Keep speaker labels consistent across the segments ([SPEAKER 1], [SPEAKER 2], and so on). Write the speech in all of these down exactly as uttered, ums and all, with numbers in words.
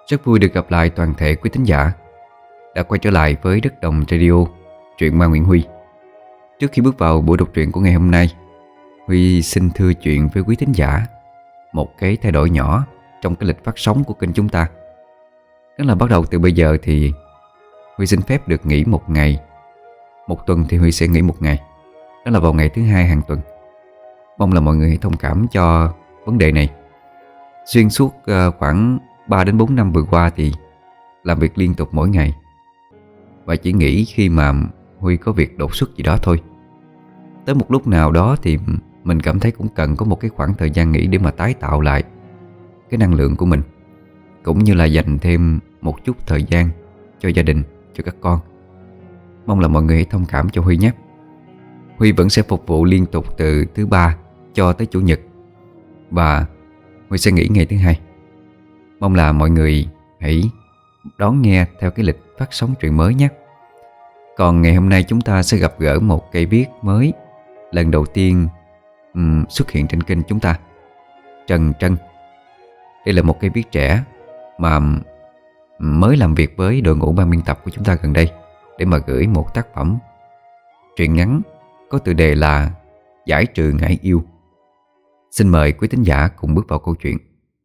[SPEAKER 1] Rất vui được gặp lại toàn thể quý thính giả đã quay trở lại với Đất Đồng Radio, truyện ma Nguyễn Huy. Trước khi bước vào buổi đọc truyện của ngày hôm nay, Huy xin thưa chuyện với quý thính giả một cái thay đổi nhỏ trong cái lịch phát sóng của kênh chúng ta. Đó là bắt đầu từ bây giờ thì Huy xin phép được nghỉ một ngày. Một tuần thì Huy sẽ nghỉ một ngày, đó là vào ngày thứ hai hàng tuần. Mong là mọi người hãy thông cảm cho vấn đề này. Xuyên suốt uh, khoảng ba đến bốn năm vừa qua thì làm việc liên tục mỗi ngày, và chỉ nghỉ khi mà Huy có việc đột xuất gì đó thôi. Tới một lúc nào đó thì mình cảm thấy cũng cần có một cái khoảng thời gian nghỉ để mà tái tạo lại cái năng lượng của mình, cũng như là dành thêm một chút thời gian cho gia đình, cho các con. Mong là mọi người hãy thông cảm cho Huy nhé. Huy vẫn sẽ phục vụ liên tục từ thứ ba cho tới chủ nhật, và Huy sẽ nghỉ ngày thứ hai. Mong là mọi người hãy đón nghe theo cái lịch phát sóng truyện mới nhé. Còn ngày hôm nay chúng ta sẽ gặp gỡ một cây viết mới, lần đầu tiên um, xuất hiện trên kênh chúng ta, Trần Trân. Đây là một cây viết trẻ mà mới làm việc với đội ngũ ban biên tập của chúng ta gần đây, để mà gửi một tác phẩm truyện ngắn có tựa đề là Giải trừ ngải yêu. Xin mời quý thính giả cùng bước vào câu chuyện.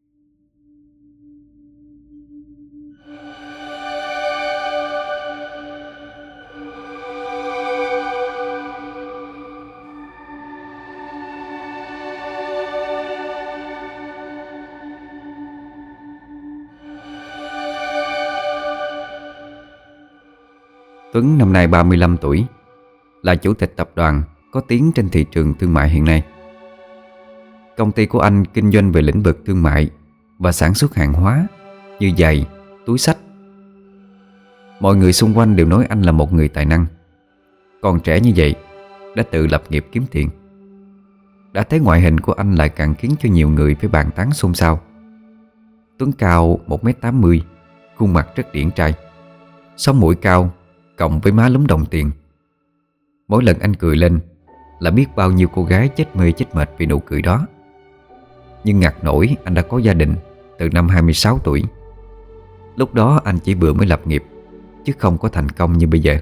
[SPEAKER 1] Tuấn năm nay ba mươi lăm tuổi, là chủ tịch tập đoàn có tiếng trên thị trường thương mại hiện nay. Công ty của anh kinh doanh về lĩnh vực thương mại và sản xuất hàng hóa như giày, túi xách. Mọi người xung quanh đều nói anh là một người tài năng. Còn trẻ như vậy đã tự lập nghiệp kiếm tiền. Đã thấy ngoại hình của anh lại càng khiến cho nhiều người phải bàn tán xôn xao. Tuấn cao một mét tám mươi, khuôn mặt rất điển trai, sống mũi cao cộng với má lúm đồng tiền. Mỗi lần anh cười lên là biết bao nhiêu cô gái chết mê chết mệt vì nụ cười đó. Nhưng ngặt nổi anh đã có gia đình từ năm hai mươi sáu tuổi. Lúc đó anh chỉ vừa mới lập nghiệp, chứ không có thành công như bây giờ.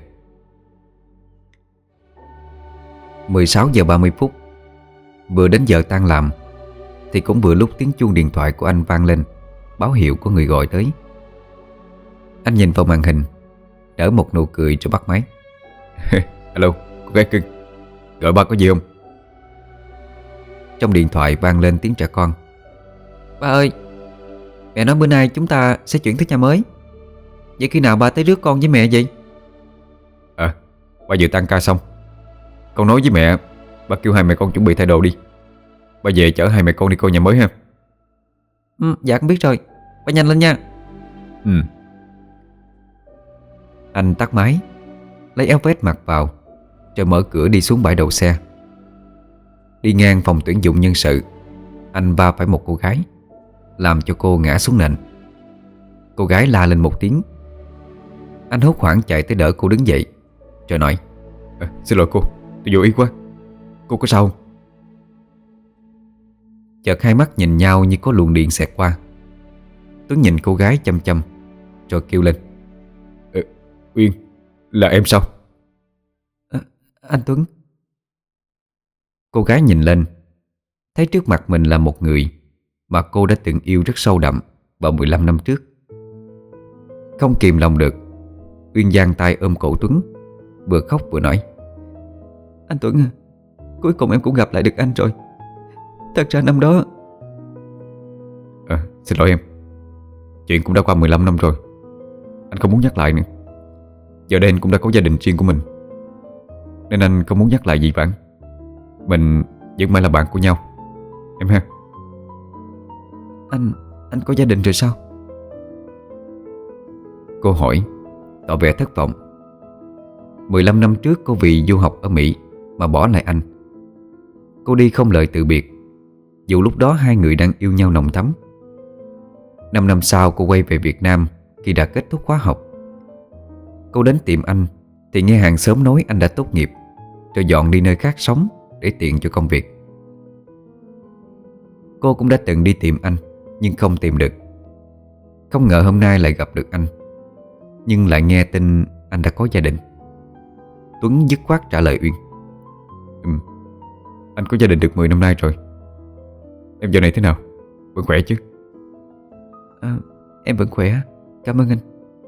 [SPEAKER 1] Mười sáu giờ ba mươi phút, vừa đến giờ tan làm, thì cũng vừa lúc tiếng chuông điện thoại của anh vang lên, báo hiệu có người gọi tới. Anh nhìn vào màn hình, nở một nụ cười rồi bắt máy. Alo, cô gái cưng, gọi ba có gì không? Trong điện thoại vang lên tiếng trẻ con. Ba ơi, mẹ nói bữa nay chúng ta sẽ chuyển tới nhà mới. Vậy khi nào ba tới rước con với mẹ vậy? À, ba vừa tăng ca xong. Con nói với mẹ, ba kêu hai mẹ con chuẩn bị thay đồ đi. Ba về chở hai mẹ con đi coi nhà mới ha. Ừ, dạ con biết rồi, ba nhanh lên nha. Ừ. Anh tắt máy, lấy áo vest mặc vào, rồi mở cửa đi xuống bãi đậu xe. Đi ngang phòng tuyển dụng nhân sự, anh va phải một cô gái, làm cho cô ngã xuống nền. Cô gái la lên một tiếng. Anh hốt hoảng chạy tới đỡ cô đứng dậy, rồi nói: à, Xin lỗi cô, tôi vô ý quá. Cô có sao không? Chợt hai mắt nhìn nhau như có luồng điện xẹt qua. Tuấn nhìn cô gái chăm chăm, rồi kêu lên: ờ, Uyên, là em sao? À, anh Tuấn. Cô gái nhìn lên, thấy trước mặt mình là một người mà cô đã từng yêu rất sâu đậm vào mười lăm năm trước. Không kìm lòng được, Uyên giang tay ôm cổ Tuấn, vừa khóc vừa nói: Anh Tuấn à, cuối cùng em cũng gặp lại được anh rồi. Thật ra năm đó... À, xin lỗi em. Chuyện cũng đã qua mười lăm năm rồi, anh không muốn nhắc lại nữa. Giờ đây anh cũng đã có gia đình riêng của mình, nên anh không muốn nhắc lại gì bạn. Mình vẫn mãi là bạn của nhau, em ha. Anh, anh có gia đình rồi sao? Cô hỏi, tỏ vẻ thất vọng. mười lăm năm trước cô vì du học ở Mỹ mà bỏ lại anh. Cô đi không lời từ biệt, dù lúc đó hai người đang yêu nhau nồng thắm. Năm năm sau cô quay về Việt Nam khi đã kết thúc khóa học. Cô đến tìm anh thì nghe hàng xóm nói anh đã tốt nghiệp, rồi dọn đi nơi khác sống để tiện cho công việc. Cô cũng đã từng đi tìm anh nhưng không tìm được. Không ngờ hôm nay lại gặp được anh, nhưng lại nghe tin anh đã có gia đình. Tuấn dứt khoát trả lời Uyên. Ừ, anh có gia đình được mười năm nay rồi. Em giờ này thế nào? Vẫn khỏe chứ?
[SPEAKER 2] À, em vẫn khỏe, cảm ơn anh.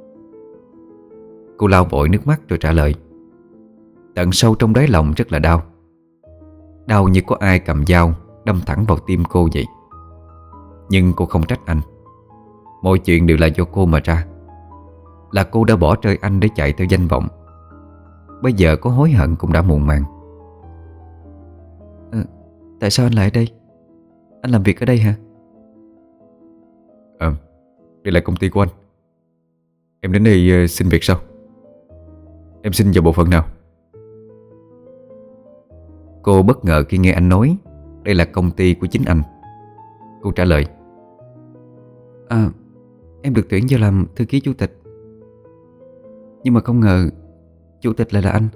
[SPEAKER 1] Cô lau vội nước mắt rồi trả lời. Tận sâu trong đáy lòng rất là đau. Đau như có ai cầm dao đâm thẳng vào tim cô vậy. Nhưng cô không trách anh. Mọi chuyện đều là do cô mà ra. Là cô đã bỏ rơi anh để chạy theo danh vọng. Bây giờ có hối hận cũng đã muộn màng.
[SPEAKER 2] à, Tại sao anh lại ở đây? Anh làm việc ở đây hả?
[SPEAKER 1] Ờ, đây là công ty của anh. Em đến đây uh, xin việc sao? Em xin vào bộ phận nào? Cô bất ngờ khi nghe anh nói đây là công ty của chính anh. Cô trả lời.
[SPEAKER 2] À, em được tuyển vào làm thư ký chủ tịch. Nhưng mà không ngờ chủ tịch lại là anh.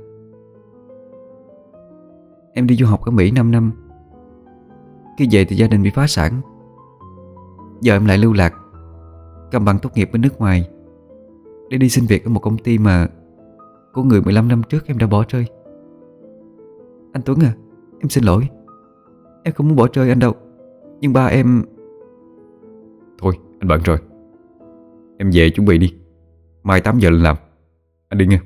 [SPEAKER 2] Em đi du học ở Mỹ 5 năm. Khi về thì gia đình bị phá sản. Giờ em lại lưu lạc, cầm bằng tốt nghiệp bên nước ngoài để đi xin việc ở một công ty mà của người mười lăm năm trước em đã bỏ rơi. Anh Tuấn à, em xin lỗi. Em không muốn bỏ rơi anh đâu. Nhưng ba em...
[SPEAKER 1] Thôi anh bận rồi. Em về chuẩn bị đi. Mai tám giờ lên làm. Anh đi nghe.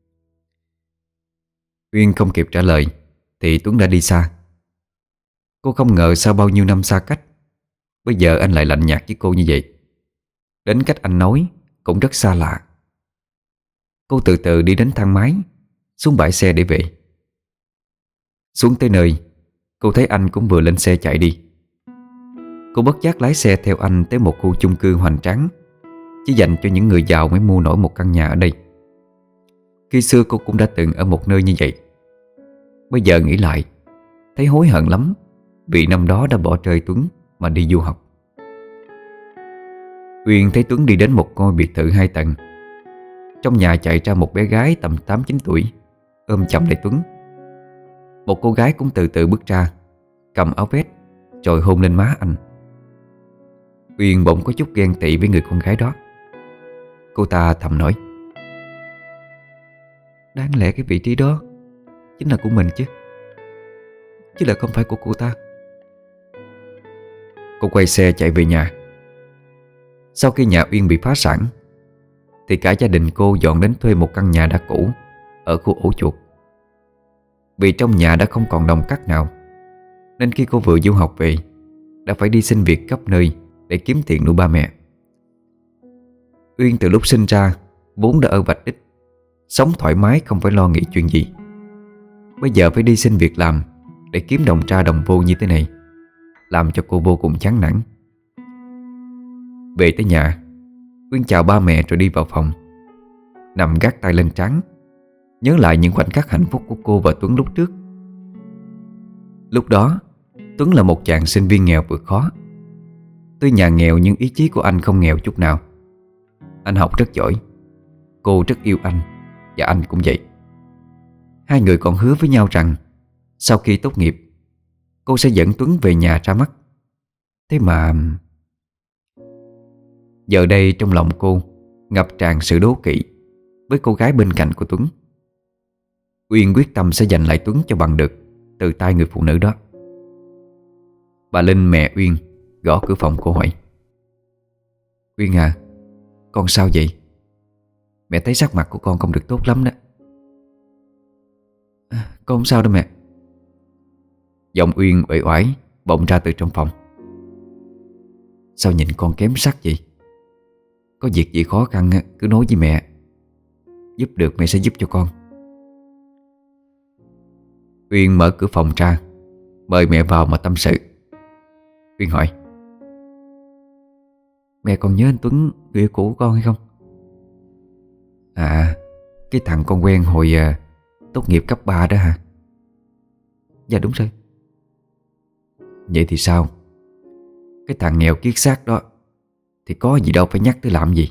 [SPEAKER 1] Uyên không kịp trả lời thì Tuấn đã đi xa. Cô không ngờ sau bao nhiêu năm xa cách, bây giờ anh lại lạnh nhạt với cô như vậy. Đến cách anh nói cũng rất xa lạ. Cô từ từ đi đến thang máy, xuống bãi xe để về. Xuống tới nơi, cô thấy anh cũng vừa lên xe chạy đi. Cô bất giác lái xe theo anh tới một khu chung cư hoành tráng, chỉ dành cho những người giàu mới mua nổi một căn nhà ở đây. Khi xưa cô cũng đã từng ở một nơi như vậy. Bây giờ nghĩ lại, thấy hối hận lắm vì năm đó đã bỏ rơi Tuấn mà đi du học. Uyên thấy Tuấn đi đến một ngôi biệt thự hai tầng. Trong nhà chạy ra một bé gái tầm tám chín tuổi, ôm chầm lấy Tuấn. Một cô gái cũng từ từ bước ra, cầm áo vest rồi hôn lên má anh. Uyên bỗng có chút ghen tị với người con gái đó. Cô ta thầm nói.
[SPEAKER 2] Đáng lẽ cái vị trí đó chính là của mình chứ, chứ là không phải của cô ta.
[SPEAKER 1] Cô quay xe chạy về nhà. Sau khi nhà Uyên bị phá sản thì cả gia đình cô dọn đến thuê một căn nhà đã cũ ở khu ổ chuột. Vì trong nhà đã không còn đồng cắt nào, nên khi cô vừa du học về đã phải đi xin việc khắp nơi để kiếm tiền nuôi ba mẹ. Uyên từ lúc sinh ra vốn đã ở vạch đích, sống thoải mái không phải lo nghĩ chuyện gì. Bây giờ phải đi xin việc làm để kiếm đồng ra đồng vô như thế này, làm cho cô vô cùng chán nản. Về tới nhà, Uyên chào ba mẹ rồi đi vào phòng, nằm gác tay lên trán, nhớ lại những khoảnh khắc hạnh phúc của cô và Tuấn lúc trước. Lúc đó Tuấn là một chàng sinh viên nghèo vượt khó. Tuy nhà nghèo nhưng ý chí của anh không nghèo chút nào. Anh học rất giỏi, cô rất yêu anh, và anh cũng vậy. Hai người còn hứa với nhau rằng sau khi tốt nghiệp, cô sẽ dẫn Tuấn về nhà ra mắt. Thế mà giờ đây trong lòng cô ngập tràn sự đố kỵ với cô gái bên cạnh của Tuấn. Uyên quyết tâm sẽ giành lại Tuấn cho bằng được từ tay người phụ nữ đó. Bà Linh, mẹ Uyên, gõ cửa phòng cô hỏi. Uyên à, con sao vậy? Mẹ thấy sắc mặt của con không được tốt lắm đó.
[SPEAKER 2] À, con không sao đâu mẹ.
[SPEAKER 1] Giọng Uyên uể oải vọng ra từ trong phòng. Sao nhìn con kém sắc vậy? Có việc gì khó khăn cứ nói với mẹ. Giúp được mẹ sẽ giúp cho con. Uyên mở cửa phòng ra, mời mẹ vào mà tâm sự. Uyên hỏi.
[SPEAKER 2] Mẹ còn nhớ anh Tuấn, người yêu cũ của con hay không?
[SPEAKER 1] À, cái thằng con quen hồi à, tốt nghiệp cấp ba đó hả?
[SPEAKER 2] Dạ đúng rồi.
[SPEAKER 1] Vậy thì sao? Cái thằng nghèo kiết xác đó thì có gì đâu phải nhắc tới làm gì.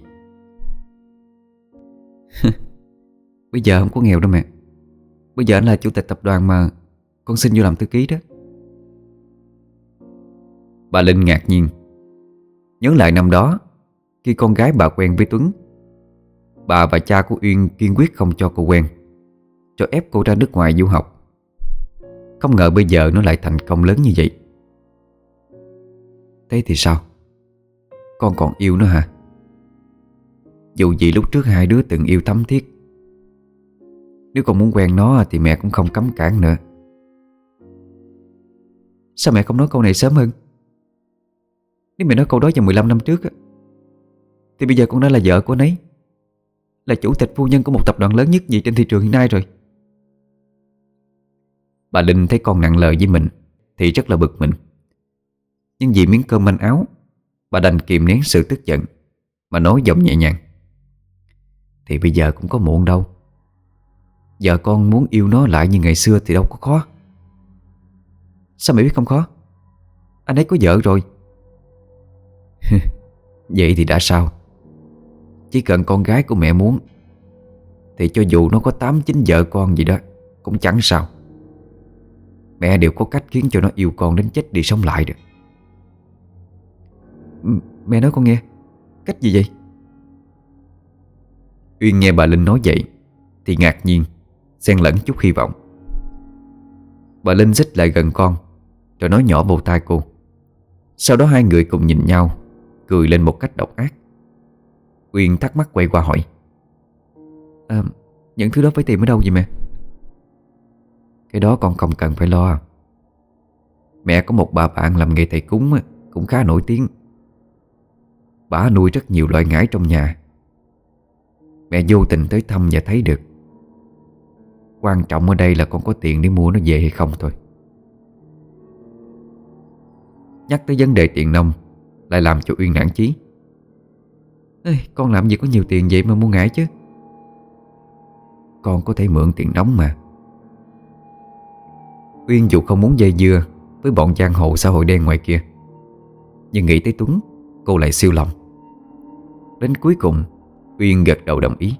[SPEAKER 2] Bây giờ không có nghèo đâu mẹ. Bây giờ anh là chủ tịch tập đoàn mà con xin vô làm thư ký đó.
[SPEAKER 1] Bà Linh ngạc nhiên, nhớ lại năm đó Khi con gái bà quen với Tuấn, bà và cha của Uyên kiên quyết không cho cô quen, cho ép cô ra nước ngoài du học. Không ngờ bây giờ nó lại thành công lớn như vậy. Thế thì sao? Con còn yêu nó hả? Dù gì lúc trước hai đứa từng yêu thắm thiết. Nếu con muốn quen nó thì mẹ cũng không cấm cản nữa. Sao mẹ không nói câu này sớm hơn? Nếu mẹ nói câu đó vào mười lăm năm trước á, thì bây giờ con đã là vợ của anh ấy, là chủ tịch phu nhân của một tập đoàn lớn nhất gì trên thị trường hiện nay rồi. Bà Linh thấy con nặng lời với mình thì rất là bực mình. Nhưng vì miếng cơm manh áo, bà đành kìm nén sự tức giận mà nói giọng nhẹ nhàng: Thì bây giờ cũng có muộn đâu. Giờ con muốn yêu nó lại như ngày xưa thì đâu có khó. Sao mẹ biết không khó? Anh ấy có vợ rồi. Vậy thì đã sao? Chỉ cần con gái của mẹ muốn thì cho dù nó có tám chín vợ con gì đó cũng chẳng sao. Mẹ đều có cách khiến cho nó yêu con đến chết đi sống lại được. Mẹ nói con nghe. Cách gì vậy? Uyên nghe bà Linh nói vậy thì ngạc nhiên, xen lẫn chút hy vọng. Bà Linh xích lại gần con rồi nói nhỏ vào tai cô. Sau đó hai người cùng nhìn nhau, cười lên một cách độc ác. Uyên thắc mắc quay qua hỏi: à, những thứ đó phải tìm ở đâu vậy mẹ? Cái đó con không cần phải lo. Mẹ có một bà bạn làm nghề thầy cúng cũng khá nổi tiếng. Bà nuôi rất nhiều loại ngải trong nhà. Mẹ vô tình tới thăm và thấy được. Quan trọng ở đây là con có tiền để mua nó về hay không thôi. Nhắc tới vấn đề tiền nong lại làm cho Uyên nản chí. Ê, con làm gì có nhiều tiền vậy mà mua ngải chứ? Con có thể mượn tiền đóng mà. Uyên dù không muốn dây dưa với bọn giang hồ xã hội đen ngoài kia, nhưng nghĩ tới Tuấn, cô lại siêu lòng. Đến cuối cùng Uyên gật đầu đồng ý.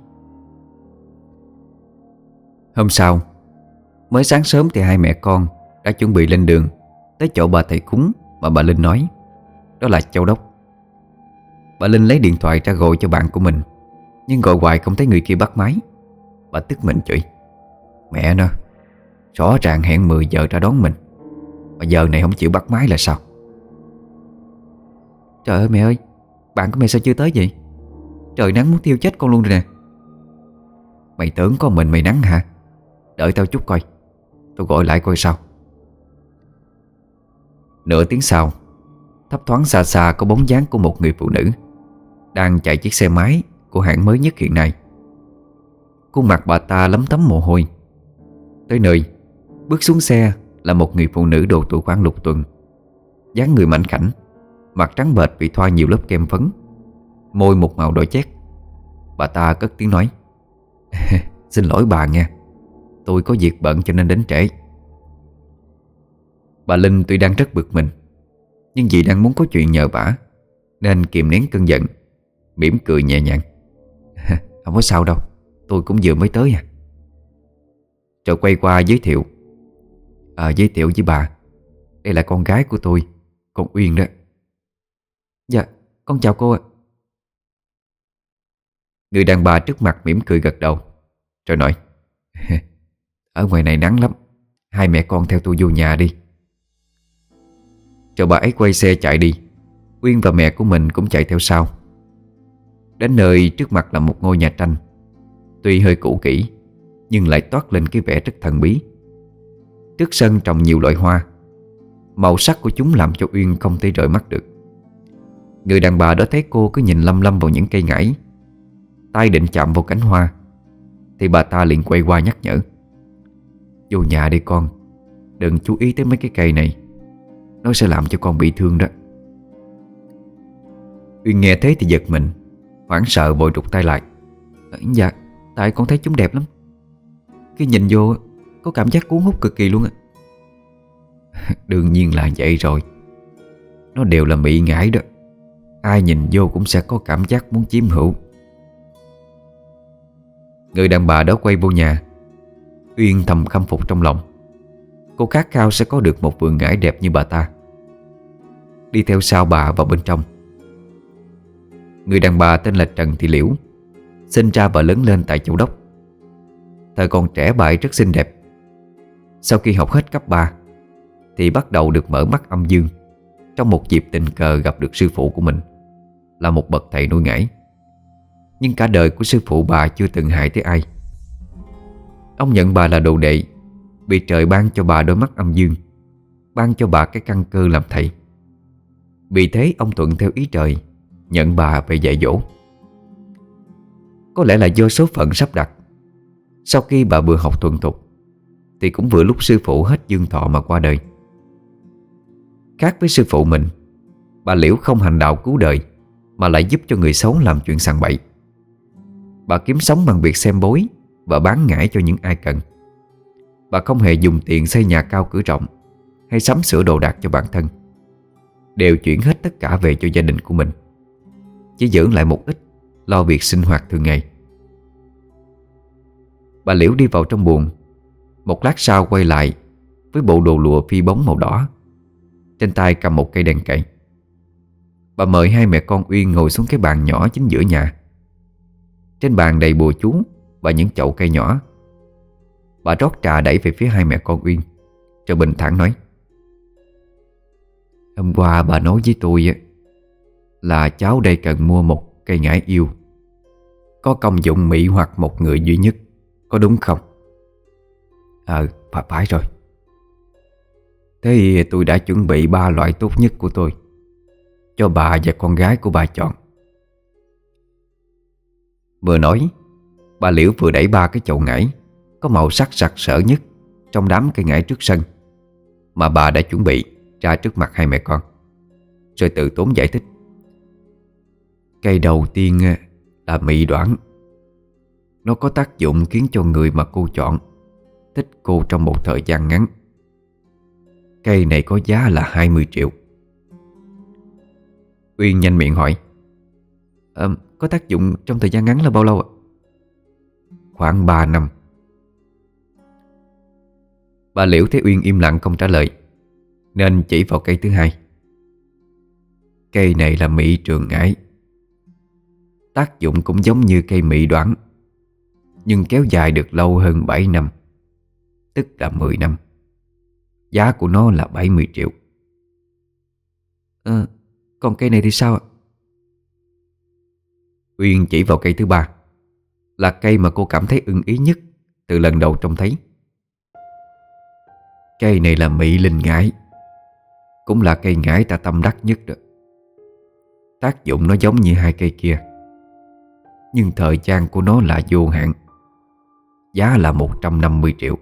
[SPEAKER 1] Hôm sau, mới sáng sớm thì hai mẹ con đã chuẩn bị lên đường tới chỗ bà thầy cúng mà bà Linh nói. Đó là Châu Đốc. Bà Linh lấy điện thoại ra gọi cho bạn của mình, nhưng gọi hoài không thấy người kia bắt máy. Bà tức mình chửi: Mẹ nó, rõ ràng hẹn mười giờ ra đón mình mà giờ này không chịu bắt máy là sao? Trời ơi mẹ ơi, bạn của mẹ sao chưa tới vậy? Trời nắng muốn thiêu chết con luôn rồi nè. Mày tưởng có mình mày nắng hả? Đợi tao chút coi, tôi gọi lại coi sao. Nửa tiếng sau, thấp thoáng xa xa có bóng dáng của một người phụ nữ đang chạy chiếc xe máy của hãng mới nhất hiện nay. Khuôn mặt bà ta lấm tấm mồ hôi. Tới nơi, bước xuống xe là một người phụ nữ độ tuổi khoảng lục tuần, dáng người mảnh khảnh, mặt trắng bệch vì thoa nhiều lớp kem phấn, môi một màu đỏ chét. Bà ta cất tiếng nói: Xin lỗi bà nha, tôi có việc bận cho nên đến trễ. Bà Linh tuy đang rất bực mình, nhưng vì đang muốn có chuyện nhờ vả nên kìm nén cơn giận, mỉm cười nhẹ nhàng: Không có sao đâu, tôi cũng vừa mới tới à. Rồi quay qua giới thiệu: à, Giới thiệu với bà, đây là con gái của tôi, con Uyên đó. Dạ, con chào cô ạ. Người đàn bà trước mặt mỉm cười gật đầu, rồi nói: Ở ngoài này nắng lắm, hai mẹ con theo tôi vô nhà đi. Rồi bà ấy quay xe chạy đi. Uyên và mẹ của mình cũng chạy theo sau. Đến nơi trước mặt là một ngôi nhà tranh, tuy hơi cũ kỹ nhưng lại toát lên cái vẻ rất thần bí. Trước sân trồng nhiều loại hoa, màu sắc của chúng làm cho Uyên không thể rời mắt được. Người đàn bà đó thấy cô cứ nhìn lâm lâm vào những cây ngải, tay định chạm vào cánh hoa, thì bà ta liền quay qua nhắc nhở: Vô nhà đi con, đừng chú ý tới mấy cái cây này, nó sẽ làm cho con bị thương đó. Uyên nghe thế thì giật mình, hoảng sợ vội rụt tay lại: Dạ, tại con thấy chúng đẹp lắm. Khi nhìn vô có cảm giác cuốn hút cực kỳ luôn á. Đương nhiên là vậy rồi. Nó đều là mỹ ngải đó, ai nhìn vô cũng sẽ có cảm giác muốn chiếm hữu. Người đàn bà đó quay vô nhà. Uyên thầm khâm phục trong lòng. Cô khát khao sẽ có được một vườn ngải đẹp như bà ta. Đi theo sau bà vào bên trong. Người đàn bà tên là Trần Thị Liễu, sinh ra và lớn lên tại Châu Đốc. Thời còn trẻ bà ấy rất xinh đẹp. Sau khi học hết cấp ba thì bắt đầu được mở mắt âm dương trong một dịp tình cờ gặp được sư phụ của mình, là một bậc thầy nuôi ngải. Nhưng cả đời của sư phụ bà chưa từng hại tới ai. Ông nhận bà là đồ đệ vì trời ban cho bà đôi mắt âm dương, ban cho bà cái căn cơ làm thầy. Vì thế ông thuận theo ý trời, nhận bà về dạy dỗ. Có lẽ là do số phận sắp đặt, sau khi bà vừa học thuần thục thì cũng vừa lúc sư phụ hết dương thọ mà qua đời. Khác với sư phụ mình, bà Liễu không hành đạo cứu đời, mà lại giúp cho người xấu làm chuyện sằng bậy. Bà kiếm sống bằng việc xem bói và bán ngải cho những ai cần. Bà không hề dùng tiền xây nhà cao cửa rộng hay sắm sửa đồ đạc cho bản thân, đều chuyển hết tất cả về cho gia đình của mình, chỉ giữ lại một ít lo việc sinh hoạt thường ngày. Bà Liễu đi vào trong buồng, một lát sau quay lại với bộ đồ lụa phi bóng màu đỏ, trên tay cầm một cây đèn cậy. Bà mời hai mẹ con Uyên ngồi xuống cái bàn nhỏ chính giữa nhà. Trên bàn đầy bùa chú và những chậu cây nhỏ. Bà rót trà đẩy về phía hai mẹ con Uyên, rồi bình thản nói: "Hôm qua bà nói với tôi là cháu đây cần mua một cây ngải yêu, có công dụng mị hoặc một người duy nhất, có đúng không?" "Ờ, phải, phải rồi." "Thế thì tôi đã chuẩn bị ba loại tốt nhất của tôi cho bà và con gái của bà chọn." Vừa nói, bà Liễu vừa đẩy ba cái chậu ngải có màu sắc sặc sỡ nhất trong đám cây ngải trước sân mà bà đã chuẩn bị ra trước mặt hai mẹ con, rồi tự tốn giải thích: "Cây đầu tiên là mị đoản. Nó có tác dụng khiến cho người mà cô chọn thích cô trong một thời gian ngắn. Cây này có giá là hai mươi triệu. Uyên nhanh miệng hỏi: "À, có tác dụng trong thời gian ngắn là bao lâu ạ?" "Khoảng ba năm." Bà Liễu thấy Uyên im lặng không trả lời, nên chỉ vào cây thứ hai. "Cây này là mị trường ngải. Tác dụng cũng giống như cây mị đoản, nhưng kéo dài được lâu hơn bảy năm, tức là mười năm. Giá của nó là bảy mươi triệu. "À, còn cây này thì sao ạ?" Uyên chỉ vào cây thứ ba, là cây mà cô cảm thấy ưng ý nhất từ lần đầu trông thấy. "Cây này là mị linh ngải, cũng là cây ngải ta tâm đắc nhất đó. Tác dụng nó giống như hai cây kia, nhưng thời gian của nó là vô hạn. Giá là một trăm năm mươi triệu.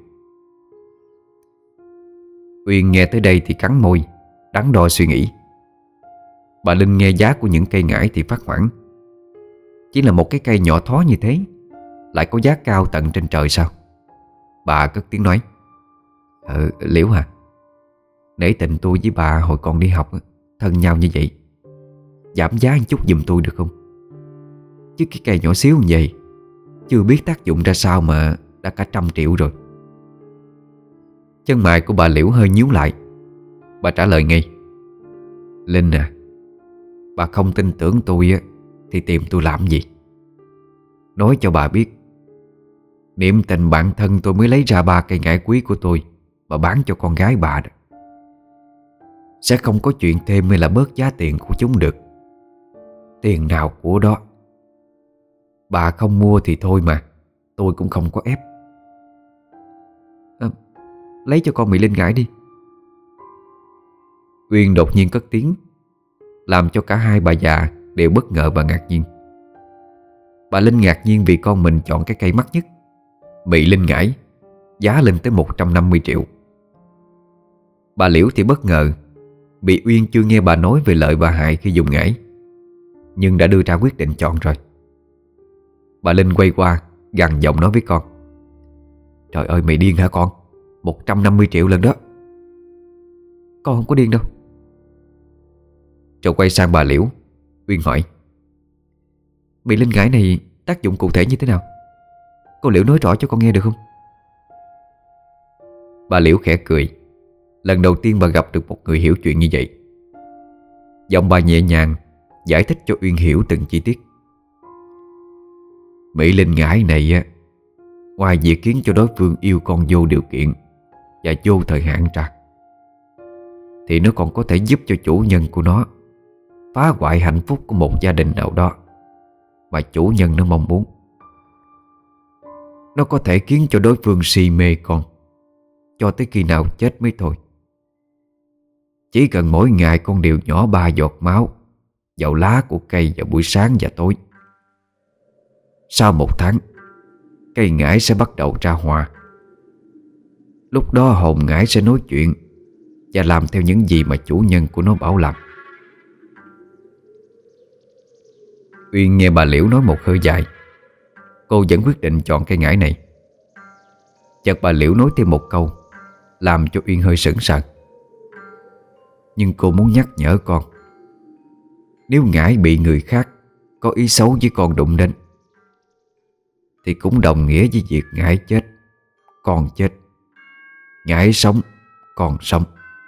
[SPEAKER 1] Uyên nghe tới đây thì cắn môi, đắn đo suy nghĩ. Bà Linh nghe giá của những cây ngải thì phát hoảng. Chỉ là một cái cây nhỏ thó như thế lại có giá cao tận trên trời sao? Bà cất tiếng nói: "Ờ, Liễu à, nể tình tôi với bà hồi còn đi học thân nhau như vậy, giảm giá một chút giùm tôi được không? Chứ cái cây nhỏ xíu như vậy, chưa biết tác dụng ra sao mà đã cả trăm triệu rồi." Chân mày của bà Liễu hơi nhíu lại. Bà trả lời ngay: "Linh à, bà không tin tưởng tôi á thì tìm tôi làm gì? Nói cho bà biết, niệm tình bản thân tôi mới lấy ra ba cây ngải quý của tôi mà bán cho con gái bà đó. Sẽ không có chuyện thêm hay là bớt giá tiền của chúng được. Tiền nào của đó. Bà không mua thì thôi mà, tôi cũng không có ép." À, lấy cho con mị linh ngải đi." Uyên đột nhiên cất tiếng, làm cho cả hai bà già đều bất ngờ và ngạc nhiên. Bà Linh ngạc nhiên vì con mình chọn cái cây mắc nhất, mị linh ngải, giá lên tới một trăm năm mươi triệu. Bà Liễu thì bất ngờ vì Uyên chưa nghe bà nói về lợi và hại khi dùng ngải, nhưng đã đưa ra quyết định chọn rồi. Bà Linh quay qua gằn giọng nói với con: "Trời ơi, mày điên hả con? một trăm năm mươi triệu lần đó." "Con không có điên đâu." Rồi quay sang bà Liễu, Uyên hỏi: "Mị linh ngải này tác dụng cụ thể như thế nào? Cô Liễu nói rõ cho con nghe được không?" Bà Liễu khẽ cười. Lần đầu tiên bà gặp được một người hiểu chuyện như vậy. Giọng bà nhẹ nhàng giải thích cho Uyên hiểu từng chi tiết. Mỹ Linh ngải này á, ngoài việc khiến cho đối phương yêu con vô điều kiện và vô thời hạn ra, thì nó còn có thể giúp cho chủ nhân của nó phá hoại hạnh phúc của một gia đình nào đó mà chủ nhân nó mong muốn. Nó có thể khiến cho đối phương si mê con cho tới khi nào chết mới thôi. Chỉ cần mỗi ngày con đều nhỏ ba giọt máu vào lá của cây vào buổi sáng và tối. Sau một tháng, cây ngải sẽ bắt đầu ra hoa. Lúc đó hồn ngải sẽ nói chuyện và làm theo những gì mà chủ nhân của nó bảo làm. Uyên nghe bà Liễu nói một hơi dài, cô vẫn quyết định chọn cây ngải này. Chợt bà Liễu nói thêm một câu làm cho Uyên hơi sững sờ. Nhưng cô muốn nhắc nhở con, nếu ngải bị người khác có ý xấu với con đụng đến, thì cũng đồng nghĩa với việc ngải chết, con chết, ngải sống, con sống.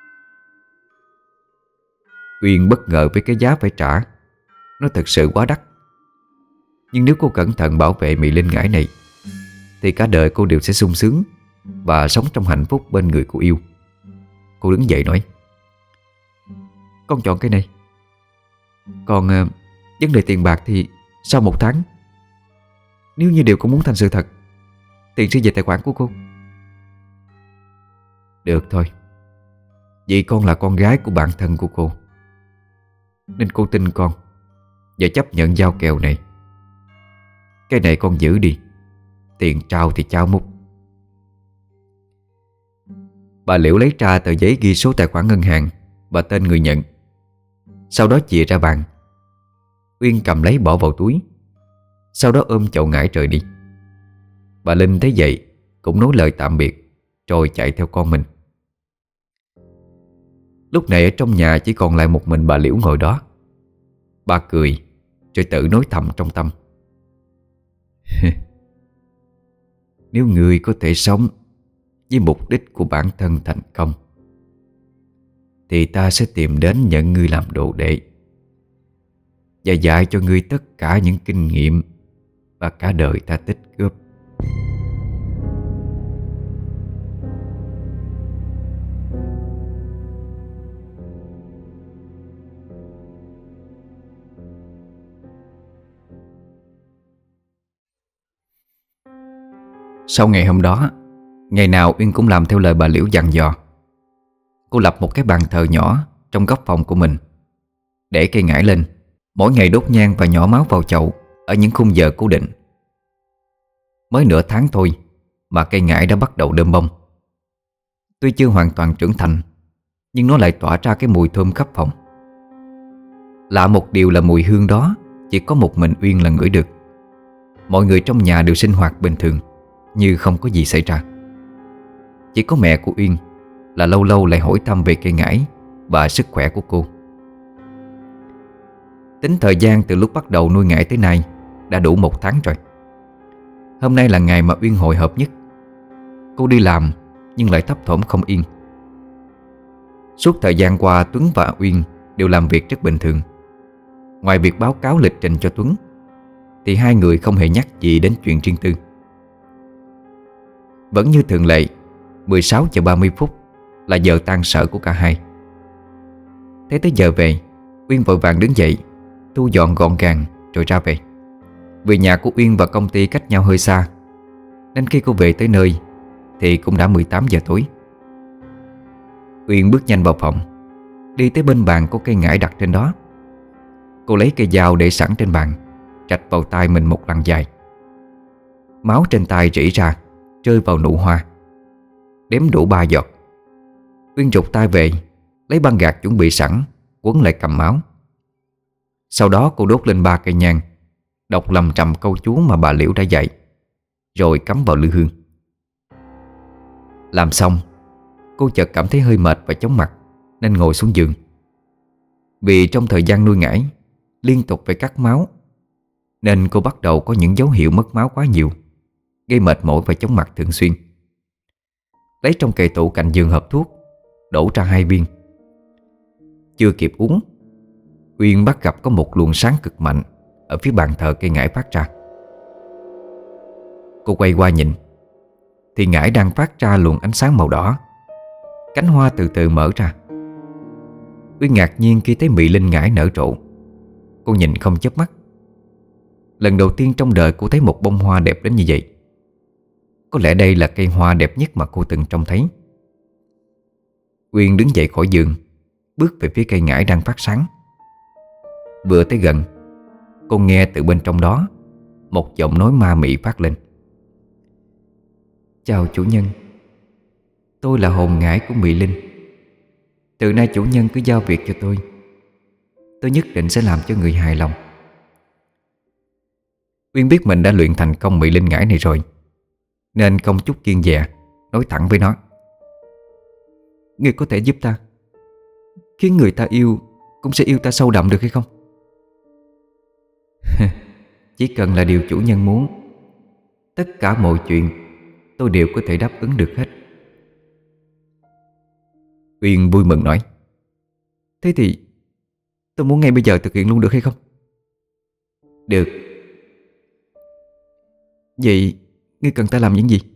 [SPEAKER 1] Uyên bất ngờ với cái giá phải trả. Nó thật sự quá đắt. Nhưng nếu cô cẩn thận bảo vệ Mỹ Linh ngải này, thì cả đời cô đều sẽ sung sướng và sống trong hạnh phúc bên người cô yêu. Cô đứng dậy nói, con chọn cái này. Còn uh, vấn đề tiền bạc thì sau một tháng, nếu như điều con muốn thành sự thật, tiền sẽ về tài khoản của cô. Được thôi, vì con là con gái của bạn thân của cô, nên cô tin con và chấp nhận giao kèo này. Cái này con giữ đi, tiền trao thì trao múc. Bà Liễu lấy ra tờ giấy ghi số tài khoản ngân hàng và tên người nhận, sau đó chìa ra bàn. Uyên cầm lấy bỏ vào túi, sau đó ôm chậu ngải rời đi. Bà Linh thấy vậy cũng nói lời tạm biệt rồi chạy theo con mình. Lúc này ở trong nhà chỉ còn lại một mình bà Liễu ngồi đó. Bà cười rồi tự nói thầm trong tâm, nếu người có thể sống với mục đích của bản thân thành công, thì ta sẽ tìm đến nhận ngươi làm đồ đệ và dạy cho ngươi tất cả những kinh nghiệm và cả đời ta tích góp. Sau ngày hôm đó, ngày nào Uyên cũng làm theo lời bà Liễu dặn dò. Cô lập một cái bàn thờ nhỏ trong góc phòng của mình, để cây ngải lên, mỗi ngày đốt nhang và nhỏ máu vào chậu ở những khung giờ cố định. Mới nửa tháng thôi mà cây ngải đã bắt đầu đơm bông. Tuy chưa hoàn toàn trưởng thành, nhưng nó lại tỏa ra cái mùi thơm khắp phòng. Lạ một điều là mùi hương đó chỉ có một mình Uyên là ngửi được. Mọi người trong nhà đều sinh hoạt bình thường, như không có gì xảy ra. Chỉ có mẹ của Uyên là lâu lâu lại hỏi thăm về cây ngải và sức khỏe của cô. Tính thời gian từ lúc bắt đầu nuôi ngải tới nay đã đủ một tháng rồi. Hôm nay là ngày mà Uyên hồi hộp nhất. Cô đi làm nhưng lại thấp thỏm không yên. Suốt thời gian qua, Tuấn và Uyên đều làm việc rất bình thường. Ngoài việc báo cáo lịch trình cho Tuấn, thì hai người không hề nhắc gì đến chuyện riêng tư. Vẫn như thường lệ, mười sáu giờ ba mươi phút là giờ tan sở của cả hai. Thế tới giờ về, Uyên vội vàng đứng dậy, thu dọn gọn gàng rồi ra về. Vì nhà của Uyên và công ty cách nhau hơi xa, nên khi cô về tới nơi thì cũng đã mười tám giờ tối. Uyên bước nhanh vào phòng, đi tới bên bàn có cây ngải đặt trên đó. Cô lấy cây dao để sẵn trên bàn, rạch vào tay mình một lần dài. Máu trên tay rỉ ra, rơi vào nụ hoa. Đếm đủ ba giọt. Uyên rụt tay về, lấy băng gạc chuẩn bị sẵn, quấn lại cầm máu. Sau đó cô đốt lên ba cây nhang, đọc lầm trầm câu chú mà bà Liễu đã dạy, rồi cắm vào lư hương. Làm xong, cô chợt cảm thấy hơi mệt và chóng mặt, nên ngồi xuống giường. Vì trong thời gian nuôi ngải liên tục phải cắt máu, nên cô bắt đầu có những dấu hiệu mất máu quá nhiều, gây mệt mỏi và chóng mặt thường xuyên. Lấy trong kệ tủ cạnh giường hộp thuốc, đổ ra hai viên. Chưa kịp uống Uyên bắt gặp có một luồng sáng cực mạnh ở phía bàn thờ cây ngải phát ra. Cô quay qua nhìn thì ngải đang phát ra luồng ánh sáng màu đỏ. Cánh hoa từ từ mở ra. Uyên ngạc nhiên khi thấy mị linh ngải nở rộ. Cô nhìn không chớp mắt. Lần đầu tiên trong đời cô thấy một bông hoa đẹp đến như vậy. Có lẽ đây là cây hoa đẹp nhất mà cô từng trông thấy. Uyên đứng dậy khỏi giường, bước về phía cây ngải đang phát sáng. Vừa tới gần, cô nghe từ bên trong đó một giọng nói ma mị phát lên. Chào chủ nhân, tôi là hồn ngải của Mị Linh. Từ nay chủ nhân cứ giao việc cho tôi. Tôi nhất định sẽ làm cho người hài lòng. Uyên biết mình đã luyện thành công Mị Linh ngải này rồi, nên không chút kiêng dè nói thẳng với nó. Ngươi có thể giúp ta, khiến người ta yêu cũng sẽ yêu ta sâu đậm được hay không? Chỉ cần là điều chủ nhân muốn, tất cả mọi chuyện tôi đều có thể đáp ứng được hết. Uyên vui mừng nói. Thế thì tôi muốn ngay bây giờ thực hiện luôn được hay không? Được. Vậy ngươi cần ta làm những gì?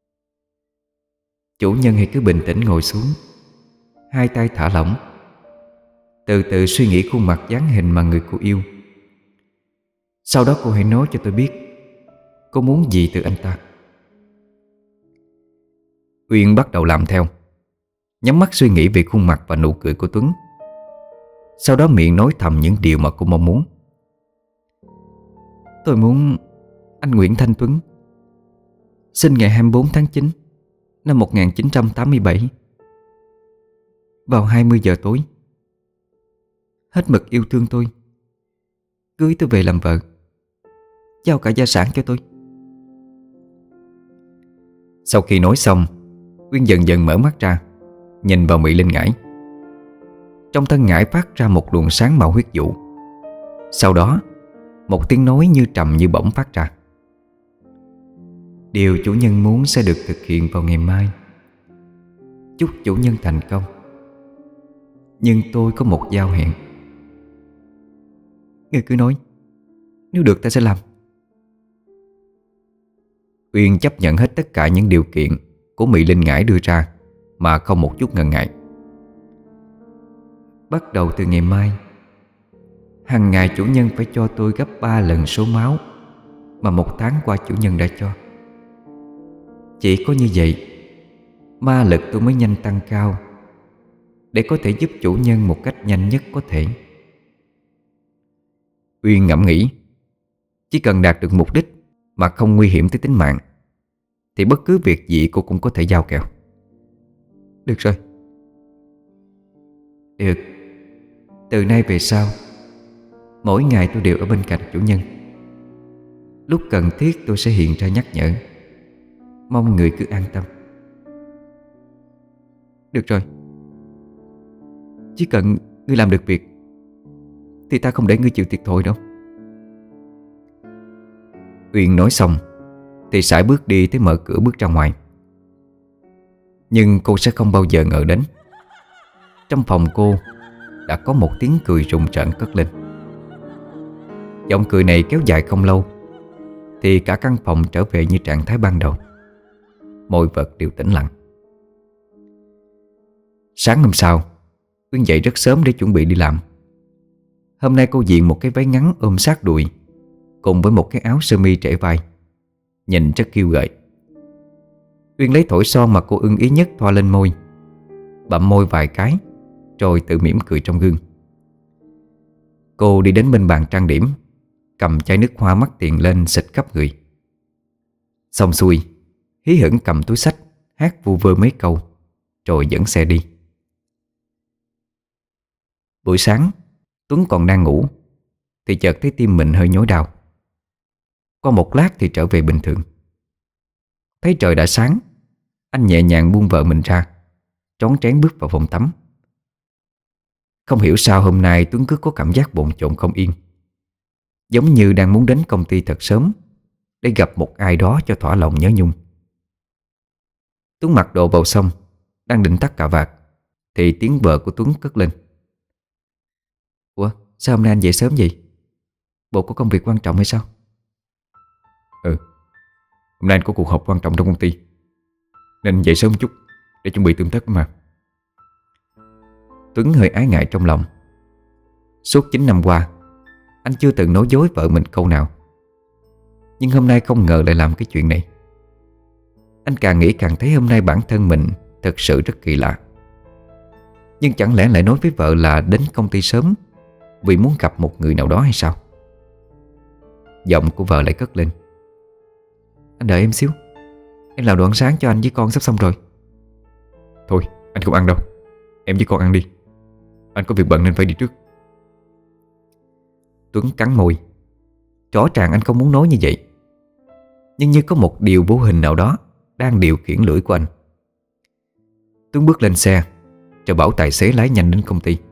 [SPEAKER 1] Chủ nhân hãy cứ bình tĩnh ngồi xuống, hai tay thả lỏng, từ từ suy nghĩ khuôn mặt dáng hình mà người cô yêu. Sau đó cô hãy nói cho tôi biết cô muốn gì từ anh ta. Uyên bắt đầu làm theo, nhắm mắt suy nghĩ về khuôn mặt và nụ cười của Tuấn. Sau đó miệng nói thầm những điều mà cô mong muốn. Tôi muốn anh Nguyễn Thanh Tuấn, sinh ngày hai mươi bốn tháng chín năm một nghìn chín trăm tám mươi bảy, vào hai mươi giờ tối, hết mực yêu thương tôi, cưới tôi về làm vợ, giao cả gia sản cho tôi. Sau khi nói xong, Uyên dần dần mở mắt ra, nhìn vào Mị Linh ngải. Trong thân ngải phát ra một luồng sáng màu huyết dụ. Sau đó, một tiếng nói như trầm như bổng phát ra. Điều chủ nhân muốn sẽ được thực hiện vào ngày mai. Chúc chủ nhân thành công. Nhưng tôi có một giao hẹn. Ngươi cứ nói, nếu được ta sẽ làm. Uyên chấp nhận hết tất cả những điều kiện của Mị Linh ngải đưa ra mà không một chút ngần ngại. Bắt đầu từ ngày mai, hàng ngày chủ nhân phải cho tôi gấp ba lần số máu mà một tháng qua chủ nhân đã cho. Chỉ có như vậy, ma lực tôi mới nhanh tăng cao, để có thể giúp chủ nhân một cách nhanh nhất có thể. Uyên ngẫm nghĩ, chỉ cần đạt được mục đích mà không nguy hiểm tới tính mạng thì bất cứ việc gì cô cũng có thể giao kèo. Được rồi. Được. Từ nay về sau, mỗi ngày tôi đều ở bên cạnh chủ nhân. Lúc cần thiết tôi sẽ hiện ra nhắc nhở. Mong người cứ an tâm. Được rồi. Chỉ cần ngươi làm được việc thì ta không để ngươi chịu thiệt thòi đâu. Uyên nói xong thì sải bước đi tới mở cửa bước ra ngoài. Nhưng cô sẽ không bao giờ ngờ đến, trong phòng cô đã có một tiếng cười rùng rợn cất lên. Giọng cười này kéo dài không lâu thì cả căn phòng trở về như trạng thái ban đầu. Mọi vật đều tĩnh lặng. Sáng hôm sau, Uyên dậy rất sớm để chuẩn bị đi làm. Hôm nay cô diện một cái váy ngắn ôm sát đùi, cùng với một cái áo sơ mi trễ vai, nhìn rất kiêu gợi. Uyên lấy thổi son mà cô ưng ý nhất thoa lên môi, bặm môi vài cái, rồi tự mỉm cười trong gương. Cô đi đến bên bàn trang điểm, cầm chai nước hoa mắc tiền lên xịt khắp người. Xong xuôi, hí hửng cầm túi xách, hát vu vơ mấy câu, rồi dẫn xe đi. Buổi sáng, Tuấn còn đang ngủ thì chợt thấy tim mình hơi nhói đau. Qua một lát thì trở về bình thường. Thấy trời đã sáng, anh nhẹ nhàng buông vợ mình ra, trón trén bước vào phòng tắm. Không hiểu sao hôm nay Tuấn cứ có cảm giác bồn chồn không yên, giống như đang muốn đến công ty thật sớm để gặp một ai đó cho thỏa lòng nhớ nhung. Tuấn mặc đồ vào xong, đang định tắt cà vạt thì tiếng vợ của Tuấn cất lên. Ủa,
[SPEAKER 2] sao hôm nay anh dậy sớm vậy? Bộ có công việc quan trọng hay sao?
[SPEAKER 1] Ừ, hôm nay anh có cuộc họp quan trọng trong công ty, nên dậy sớm một chút để chuẩn bị tương tất mà.
[SPEAKER 2] Tuấn hơi ái ngại trong lòng. Suốt chín năm qua, anh chưa từng nói dối vợ mình câu nào. Nhưng hôm nay không ngờ lại làm cái chuyện này. Anh càng nghĩ càng thấy hôm nay bản thân mình thật sự rất kỳ lạ. Nhưng chẳng lẽ lại nói với vợ là đến công ty sớm vì muốn gặp một người nào đó hay sao? Giọng của vợ lại cất lên: Anh đợi em xíu, em làm đồ ăn sáng cho anh với con sắp xong rồi.
[SPEAKER 1] Thôi anh không ăn đâu, em với con ăn đi. Anh có việc bận nên phải đi trước.
[SPEAKER 2] Tuấn cắn môi. Rõ ràng anh không muốn nói như vậy, nhưng như có một điều vô hình nào đó đang điều khiển lưỡi của anh. Tuấn bước lên xe rồi bảo tài xế lái nhanh đến công ty.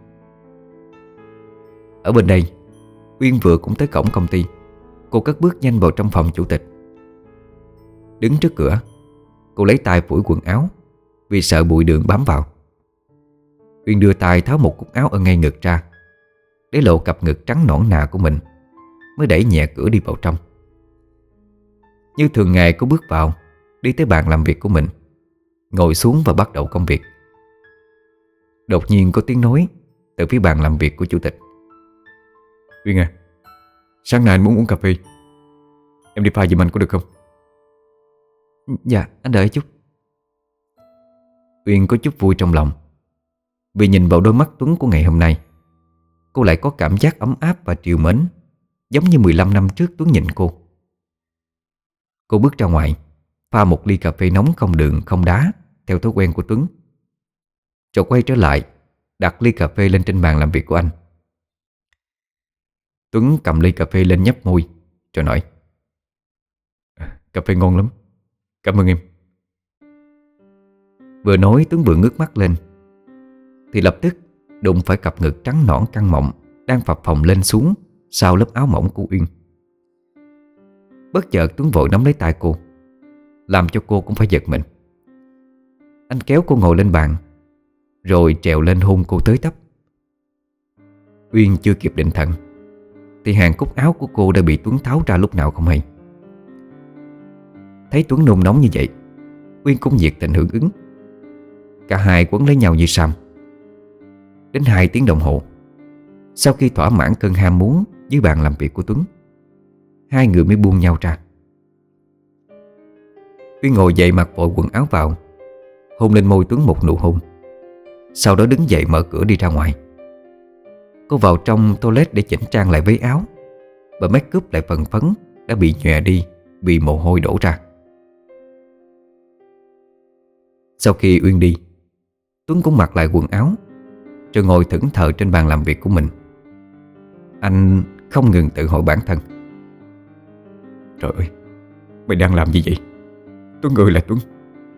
[SPEAKER 2] Ở bên đây, Uyên vừa cũng tới cổng công ty. Cô cất bước nhanh vào trong phòng chủ tịch. Đứng trước cửa, cô lấy tay phủi quần áo vì sợ bụi đường bám vào. Uyên đưa tay tháo một cúc áo ở ngay ngực ra, để lộ cặp ngực trắng nõn nà của mình, mới đẩy nhẹ cửa đi vào trong. Như thường ngày, cô bước vào, đi tới bàn làm việc của mình, ngồi xuống và bắt đầu công việc. Đột nhiên có tiếng nói từ phía bàn làm việc của chủ tịch:
[SPEAKER 1] Uyên à, sáng nay anh muốn uống cà phê, em đi pha giùm anh có được không?
[SPEAKER 2] Dạ, anh đợi chút. Uyên có chút vui trong lòng, vì nhìn vào đôi mắt Tuấn của ngày hôm nay, cô lại có cảm giác ấm áp và trìu mến, giống như mười lăm năm trước Tuấn nhìn cô. Cô bước ra ngoài, pha một ly cà phê nóng không đường không đá theo thói quen của Tuấn, rồi quay trở lại đặt ly cà phê lên trên bàn làm việc của anh. Tuấn cầm ly cà phê lên nhấp môi rồi nói:
[SPEAKER 1] Cà phê ngon lắm, cảm ơn em.
[SPEAKER 2] Vừa nói Tuấn vừa ngước mắt lên, thì lập tức đụng phải cặp ngực trắng nõn căng mọng đang phập phồng lên xuống sau lớp áo mỏng của Uyên. Bất chợt Tuấn vội nắm lấy tay cô, làm cho cô cũng phải giật mình. Anh kéo cô ngồi lên bàn, rồi trèo lên hôn cô tới tấp. Uyên chưa kịp định thần thì hàng cúc áo của cô đã bị Tuấn tháo ra lúc nào không hay. Thấy Tuấn nôn nóng như vậy, Uyên cũng nhiệt tình hưởng ứng. Cả hai quấn lấy nhau như sam. Đến hai tiếng đồng hồ, sau khi thỏa mãn cơn ham muốn dưới bàn làm việc của Tuấn, hai người mới buông nhau ra. Uyên ngồi dậy mặc vội quần áo vào, hôn lên môi Tuấn một nụ hôn. Sau đó đứng dậy mở cửa đi ra ngoài. Cô vào trong toilet để chỉnh trang lại váy áo, và make up lại phần phấn đã bị nhòe đi vì mồ hôi đổ ra. Sau khi Uyên đi, Tuấn cũng mặc lại quần áo, rồi ngồi thẫn thờ trên bàn làm việc của mình. Anh không ngừng tự hỏi bản thân:
[SPEAKER 1] Trời ơi, mày đang làm gì vậy? Tuấn ơi là Tuấn.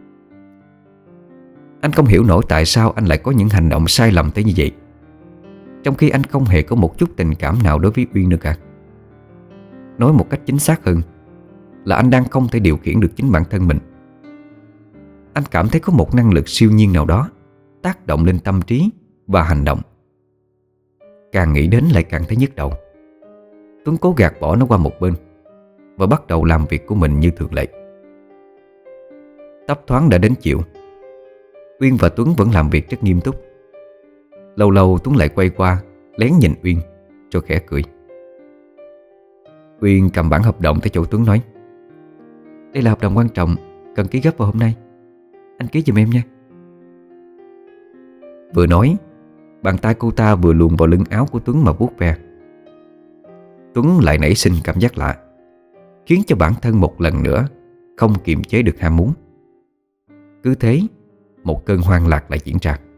[SPEAKER 2] Anh không hiểu nổi tại sao anh lại có những hành động sai lầm tới như vậy, trong khi anh không hề có một chút tình cảm nào đối với Uyên nữa cả. Nói một cách chính xác hơn là anh đang không thể điều khiển được chính bản thân mình. Anh cảm thấy có một năng lực siêu nhiên nào đó tác động lên tâm trí và hành động. Càng nghĩ đến lại càng thấy nhức đầu. Tuấn cố gạt bỏ nó qua một bên và bắt đầu làm việc của mình như thường lệ. Tấp thoáng đã đến chiều. Uyên và Tuấn vẫn làm việc rất nghiêm túc. Lâu lâu Tuấn lại quay qua lén nhìn Uyên rồi khẽ cười. Uyên cầm bản hợp đồng tới chỗ Tuấn nói: Đây là hợp đồng quan trọng, cần ký gấp vào hôm nay, anh ký giùm em nha. Vừa nói, bàn tay cô ta vừa luồn vào lưng áo của Tuấn mà vuốt ve. Tuấn lại nảy sinh cảm giác lạ, khiến cho bản thân một lần nữa không kiềm chế được ham muốn. Cứ thế, một cơn hoang lạc lại diễn ra.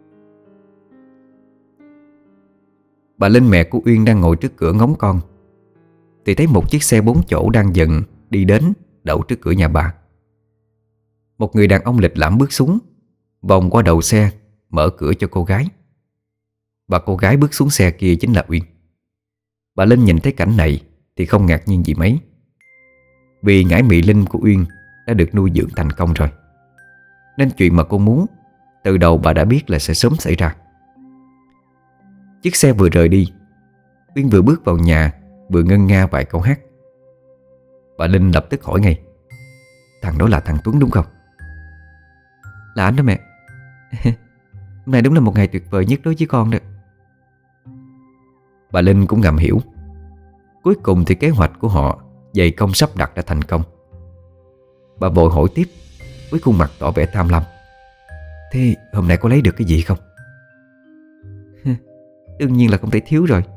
[SPEAKER 2] Bà Linh, mẹ của Uyên, đang ngồi trước cửa ngóng con, thì thấy một chiếc xe bốn chỗ đang dần đi đến đậu trước cửa nhà bà. Một người đàn ông lịch lãm bước xuống, vòng qua đầu xe, mở cửa cho cô gái. Và cô gái bước xuống xe kia chính là Uyên. Bà Linh nhìn thấy cảnh này thì không ngạc nhiên gì mấy, vì ngải mị linh của Uyên đã được nuôi dưỡng thành công rồi, nên chuyện mà cô muốn từ đầu bà đã biết là sẽ sớm xảy ra. Chiếc xe vừa rời đi
[SPEAKER 1] Uyên vừa bước vào nhà vừa ngân nga vài câu hát. Bà Linh lập tức hỏi ngay: "Thằng đó là thằng Tuấn đúng không?"
[SPEAKER 2] Là anh đó mẹ. Hôm nay đúng là một ngày tuyệt vời nhất đối với con đó.
[SPEAKER 1] Bà Linh cũng ngầm hiểu. Cuối cùng thì kế hoạch của họ dày công sắp đặt đã thành công. Bà vội hỏi tiếp với khuôn mặt tỏ vẻ tham lam: "Thế hôm nay có lấy được cái gì không?"
[SPEAKER 2] Đương nhiên là không thể thiếu rồi.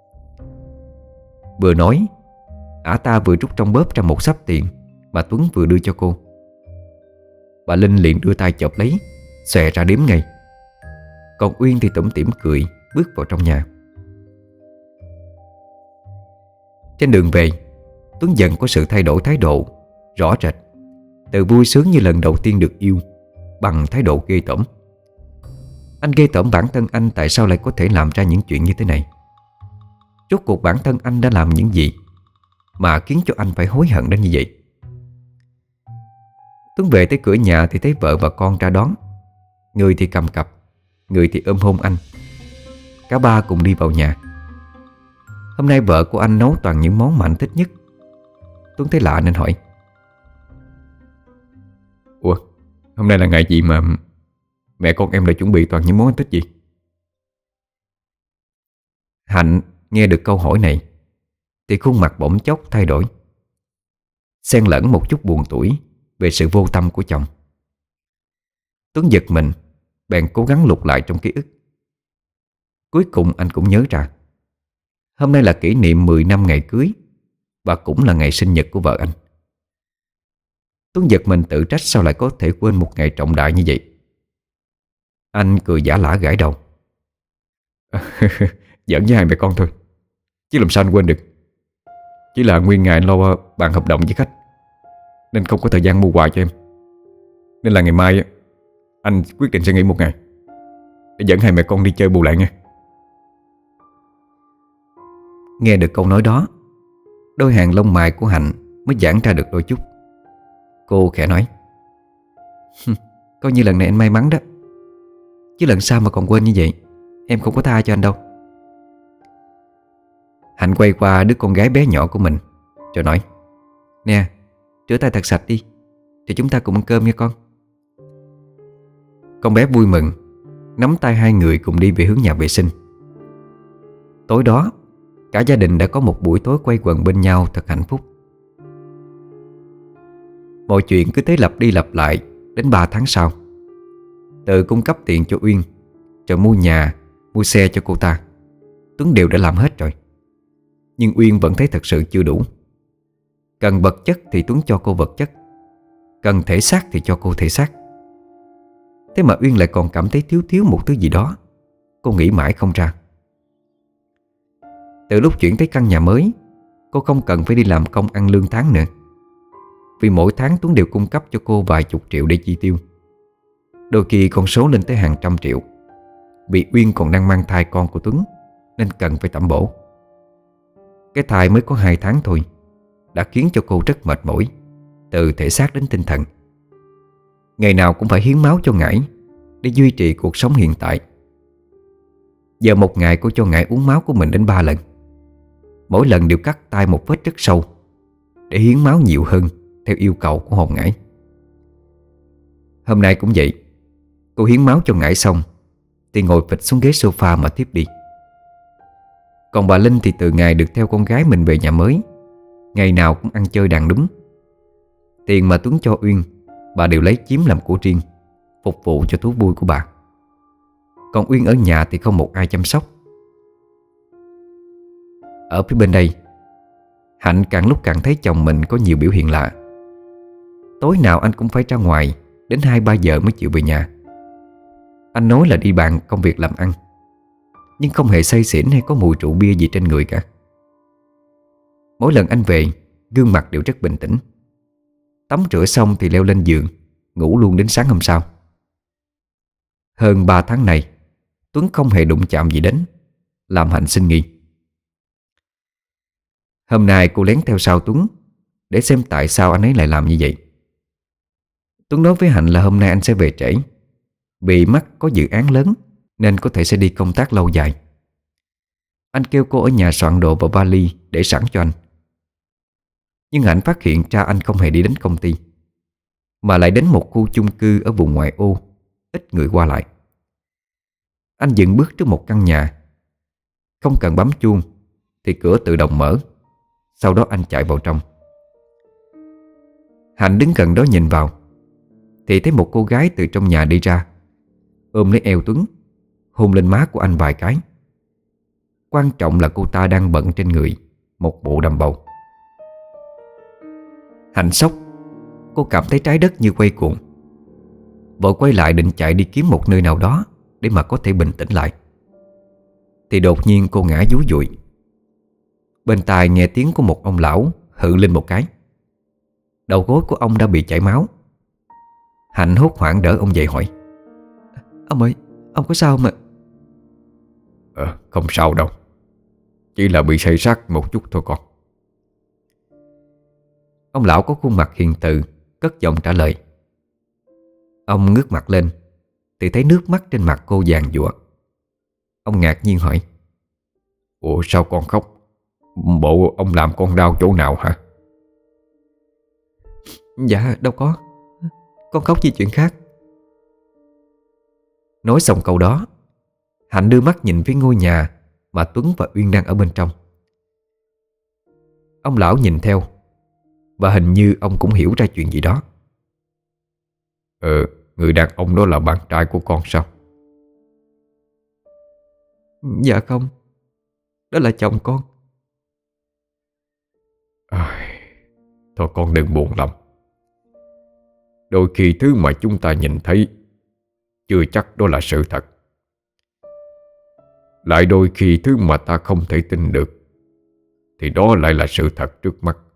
[SPEAKER 1] Vừa nói, ả ta vừa rút trong bóp ra một xấp tiền mà Tuấn vừa đưa cho cô. Bà Linh liền đưa tay chộp lấy, xòe ra đếm ngay. Còn Uyên thì tủm tỉm cười bước vào trong nhà. Trên đường về, Tuấn dần có sự thay đổi thái độ rõ rệt. Từ vui sướng như lần đầu tiên được yêu, bằng thái độ ghê tởm. Anh ghê tởm bản thân anh tại sao lại có thể làm ra những chuyện như thế này. Rốt cuộc bản thân anh đã làm những gì mà khiến cho anh phải hối hận đến như vậy. Tuấn về tới cửa nhà thì thấy vợ và con ra đón. Người thì cầm cặp, người thì ôm hôn anh. Cả ba cùng đi vào nhà. Hôm nay vợ của anh nấu toàn những món mà anh thích nhất. Tuấn thấy lạ nên hỏi: "Ủa, hôm nay là ngày gì mà mẹ con em lại chuẩn bị toàn những món anh thích gì?" Hạnh nghe được câu hỏi này thì khuôn mặt bỗng chốc thay đổi, xen lẫn một chút buồn tủi về sự vô tâm của chồng. Tuấn giật mình, bèn cố gắng lục lại trong ký ức. Cuối cùng anh cũng nhớ ra hôm nay là kỷ niệm mười năm ngày cưới, và cũng là ngày sinh nhật của vợ anh. Tuấn giật mình tự trách sao lại có thể quên một ngày trọng đại như vậy. Anh cười giả lả gãi đầu: "Giỡn với hai mẹ con thôi, chứ làm sao anh quên được. Chỉ là nguyên ngày anh lo bàn hợp đồng với khách, nên không có thời gian mua quà cho em. Nên là ngày mai anh quyết định sẽ nghỉ một ngày để dẫn hai mẹ con đi chơi bù lại nha." Nghe được câu nói đó, đôi hàng lông mày của Hạnh mới giãn ra được đôi chút. Cô khẽ nói:
[SPEAKER 2] Coi như lần này anh may mắn đó. Chứ lần sau mà còn quên như vậy, em không có tha cho anh đâu.
[SPEAKER 1] Hạnh quay qua đứa con gái bé nhỏ của mình rồi nói:
[SPEAKER 2] "Nè, rửa tay thật sạch đi, rồi chúng ta cùng ăn cơm nha con."
[SPEAKER 1] Con bé vui mừng nắm tay hai người cùng đi về hướng nhà vệ sinh. Tối đó, cả gia đình đã có một buổi tối quây quần bên nhau thật hạnh phúc. Mọi chuyện cứ thế lặp đi lặp lại đến ba tháng sau. Từ cung cấp tiền cho Uyên, rồi mua nhà, mua xe cho cô ta, Tuấn đều đã làm hết rồi. Nhưng Uyên vẫn thấy thật sự chưa đủ. Cần vật chất thì Tuấn cho cô vật chất, cần thể xác thì cho cô thể xác. Thế mà Uyên lại còn cảm thấy thiếu thiếu một thứ gì đó. Cô nghĩ mãi không ra. Từ lúc chuyển tới căn nhà mới, cô không cần phải đi làm công ăn lương tháng nữa, vì mỗi tháng Tuấn đều cung cấp cho cô vài chục triệu để chi tiêu. Đôi khi con số lên tới hàng trăm triệu. Vì Uyên còn đang mang thai con của Tuấn, nên cần phải tẩm bổ. Cái thai mới có hai tháng thôi đã khiến cho cô rất mệt mỏi, từ thể xác đến tinh thần. Ngày nào cũng phải hiến máu cho Ngải để duy trì cuộc sống hiện tại. Giờ một ngày cô cho Ngải uống máu của mình đến ba lần. Mỗi lần đều cắt tay một vết rất sâu để hiến máu nhiều hơn theo yêu cầu của hồn Ngải. Hôm nay cũng vậy. Cô hiến máu cho Ngải xong thì ngồi phịch xuống ghế sofa mà tiếp đi. Còn bà Linh thì từ ngày được theo con gái mình về nhà mới, ngày nào cũng ăn chơi đàn đúng. Tiền mà Tuấn cho Uyên, bà đều lấy chiếm làm của riêng, phục vụ cho thú vui của bà. Còn Uyên ở nhà thì không một ai chăm sóc. Ở phía bên đây, Hạnh càng lúc càng thấy chồng mình có nhiều biểu hiện lạ. Tối nào anh cũng phải ra ngoài đến hai ba giờ mới chịu về nhà. Anh nói là đi bàn công việc làm ăn, nhưng không hề say xỉn hay có mùi rượu bia gì trên người cả. Mỗi lần anh về, gương mặt đều rất bình tĩnh. Tắm rửa xong thì leo lên giường, ngủ luôn đến sáng hôm sau. Hơn ba tháng này, Tuấn không hề đụng chạm gì đến, làm Hạnh sinh nghi. Hôm nay cô lén theo sau Tuấn để xem tại sao anh ấy lại làm như vậy. Tuấn nói với Hạnh là hôm nay anh sẽ về trễ, vì mắt có dự án lớn nên có thể sẽ đi công tác lâu dài.
[SPEAKER 2] Anh kêu cô ở nhà soạn đồ vào vali để sẵn cho anh. Nhưng Hạnh phát hiện ra anh không hề đi đến công ty, mà lại đến một khu chung cư ở vùng ngoại ô, ít người qua lại. Anh dừng bước trước một căn nhà. Không cần bấm chuông thì cửa tự động mở. Sau đó anh chạy vào trong. Hạnh đứng gần đó nhìn vào thì thấy một cô gái từ trong nhà đi ra, ôm lấy eo Tuấn, hôn lên má của anh vài cái. Quan trọng là cô ta đang bận trên người một bộ đầm bầu. Hạnh sốc. Cô cảm thấy trái đất như quay cuồng, vội quay lại định chạy đi kiếm một nơi nào đó để mà có thể bình tĩnh lại. Thì đột nhiên cô ngã dúi dụi. Bên tai nghe tiếng của một ông lão hự lên một cái. Đầu gối của ông đã bị chảy máu. Hạnh hốt hoảng đỡ ông dậy hỏi: Ông ơi, ông có sao mà?
[SPEAKER 1] Ờ, không sao đâu. Chỉ là bị xây xát một chút thôi con.
[SPEAKER 2] Ông lão có khuôn mặt hiền từ, cất giọng trả lời. Ông ngước mặt lên thì thấy nước mắt trên mặt cô vàng giụa. Ông ngạc nhiên hỏi:
[SPEAKER 1] Ủa sao con khóc? Bộ ông làm con đau chỗ nào hả?
[SPEAKER 2] Dạ đâu có, con khóc vì chuyện khác. Nói xong câu đó, Hạnh đưa mắt nhìn phía ngôi nhà mà Tuấn và Uyên đang ở bên trong. Ông lão nhìn theo, và hình như ông cũng hiểu ra chuyện gì đó.
[SPEAKER 1] Ờ, người đàn ông đó là bạn trai của con sao?
[SPEAKER 2] Dạ không, đó là chồng con.
[SPEAKER 1] À, thôi con đừng buồn lòng. Đôi khi thứ mà chúng ta nhìn thấy chưa chắc đó là sự thật. Lại đôi khi thứ mà ta không thể tin được thì đó lại là sự thật trước mắt.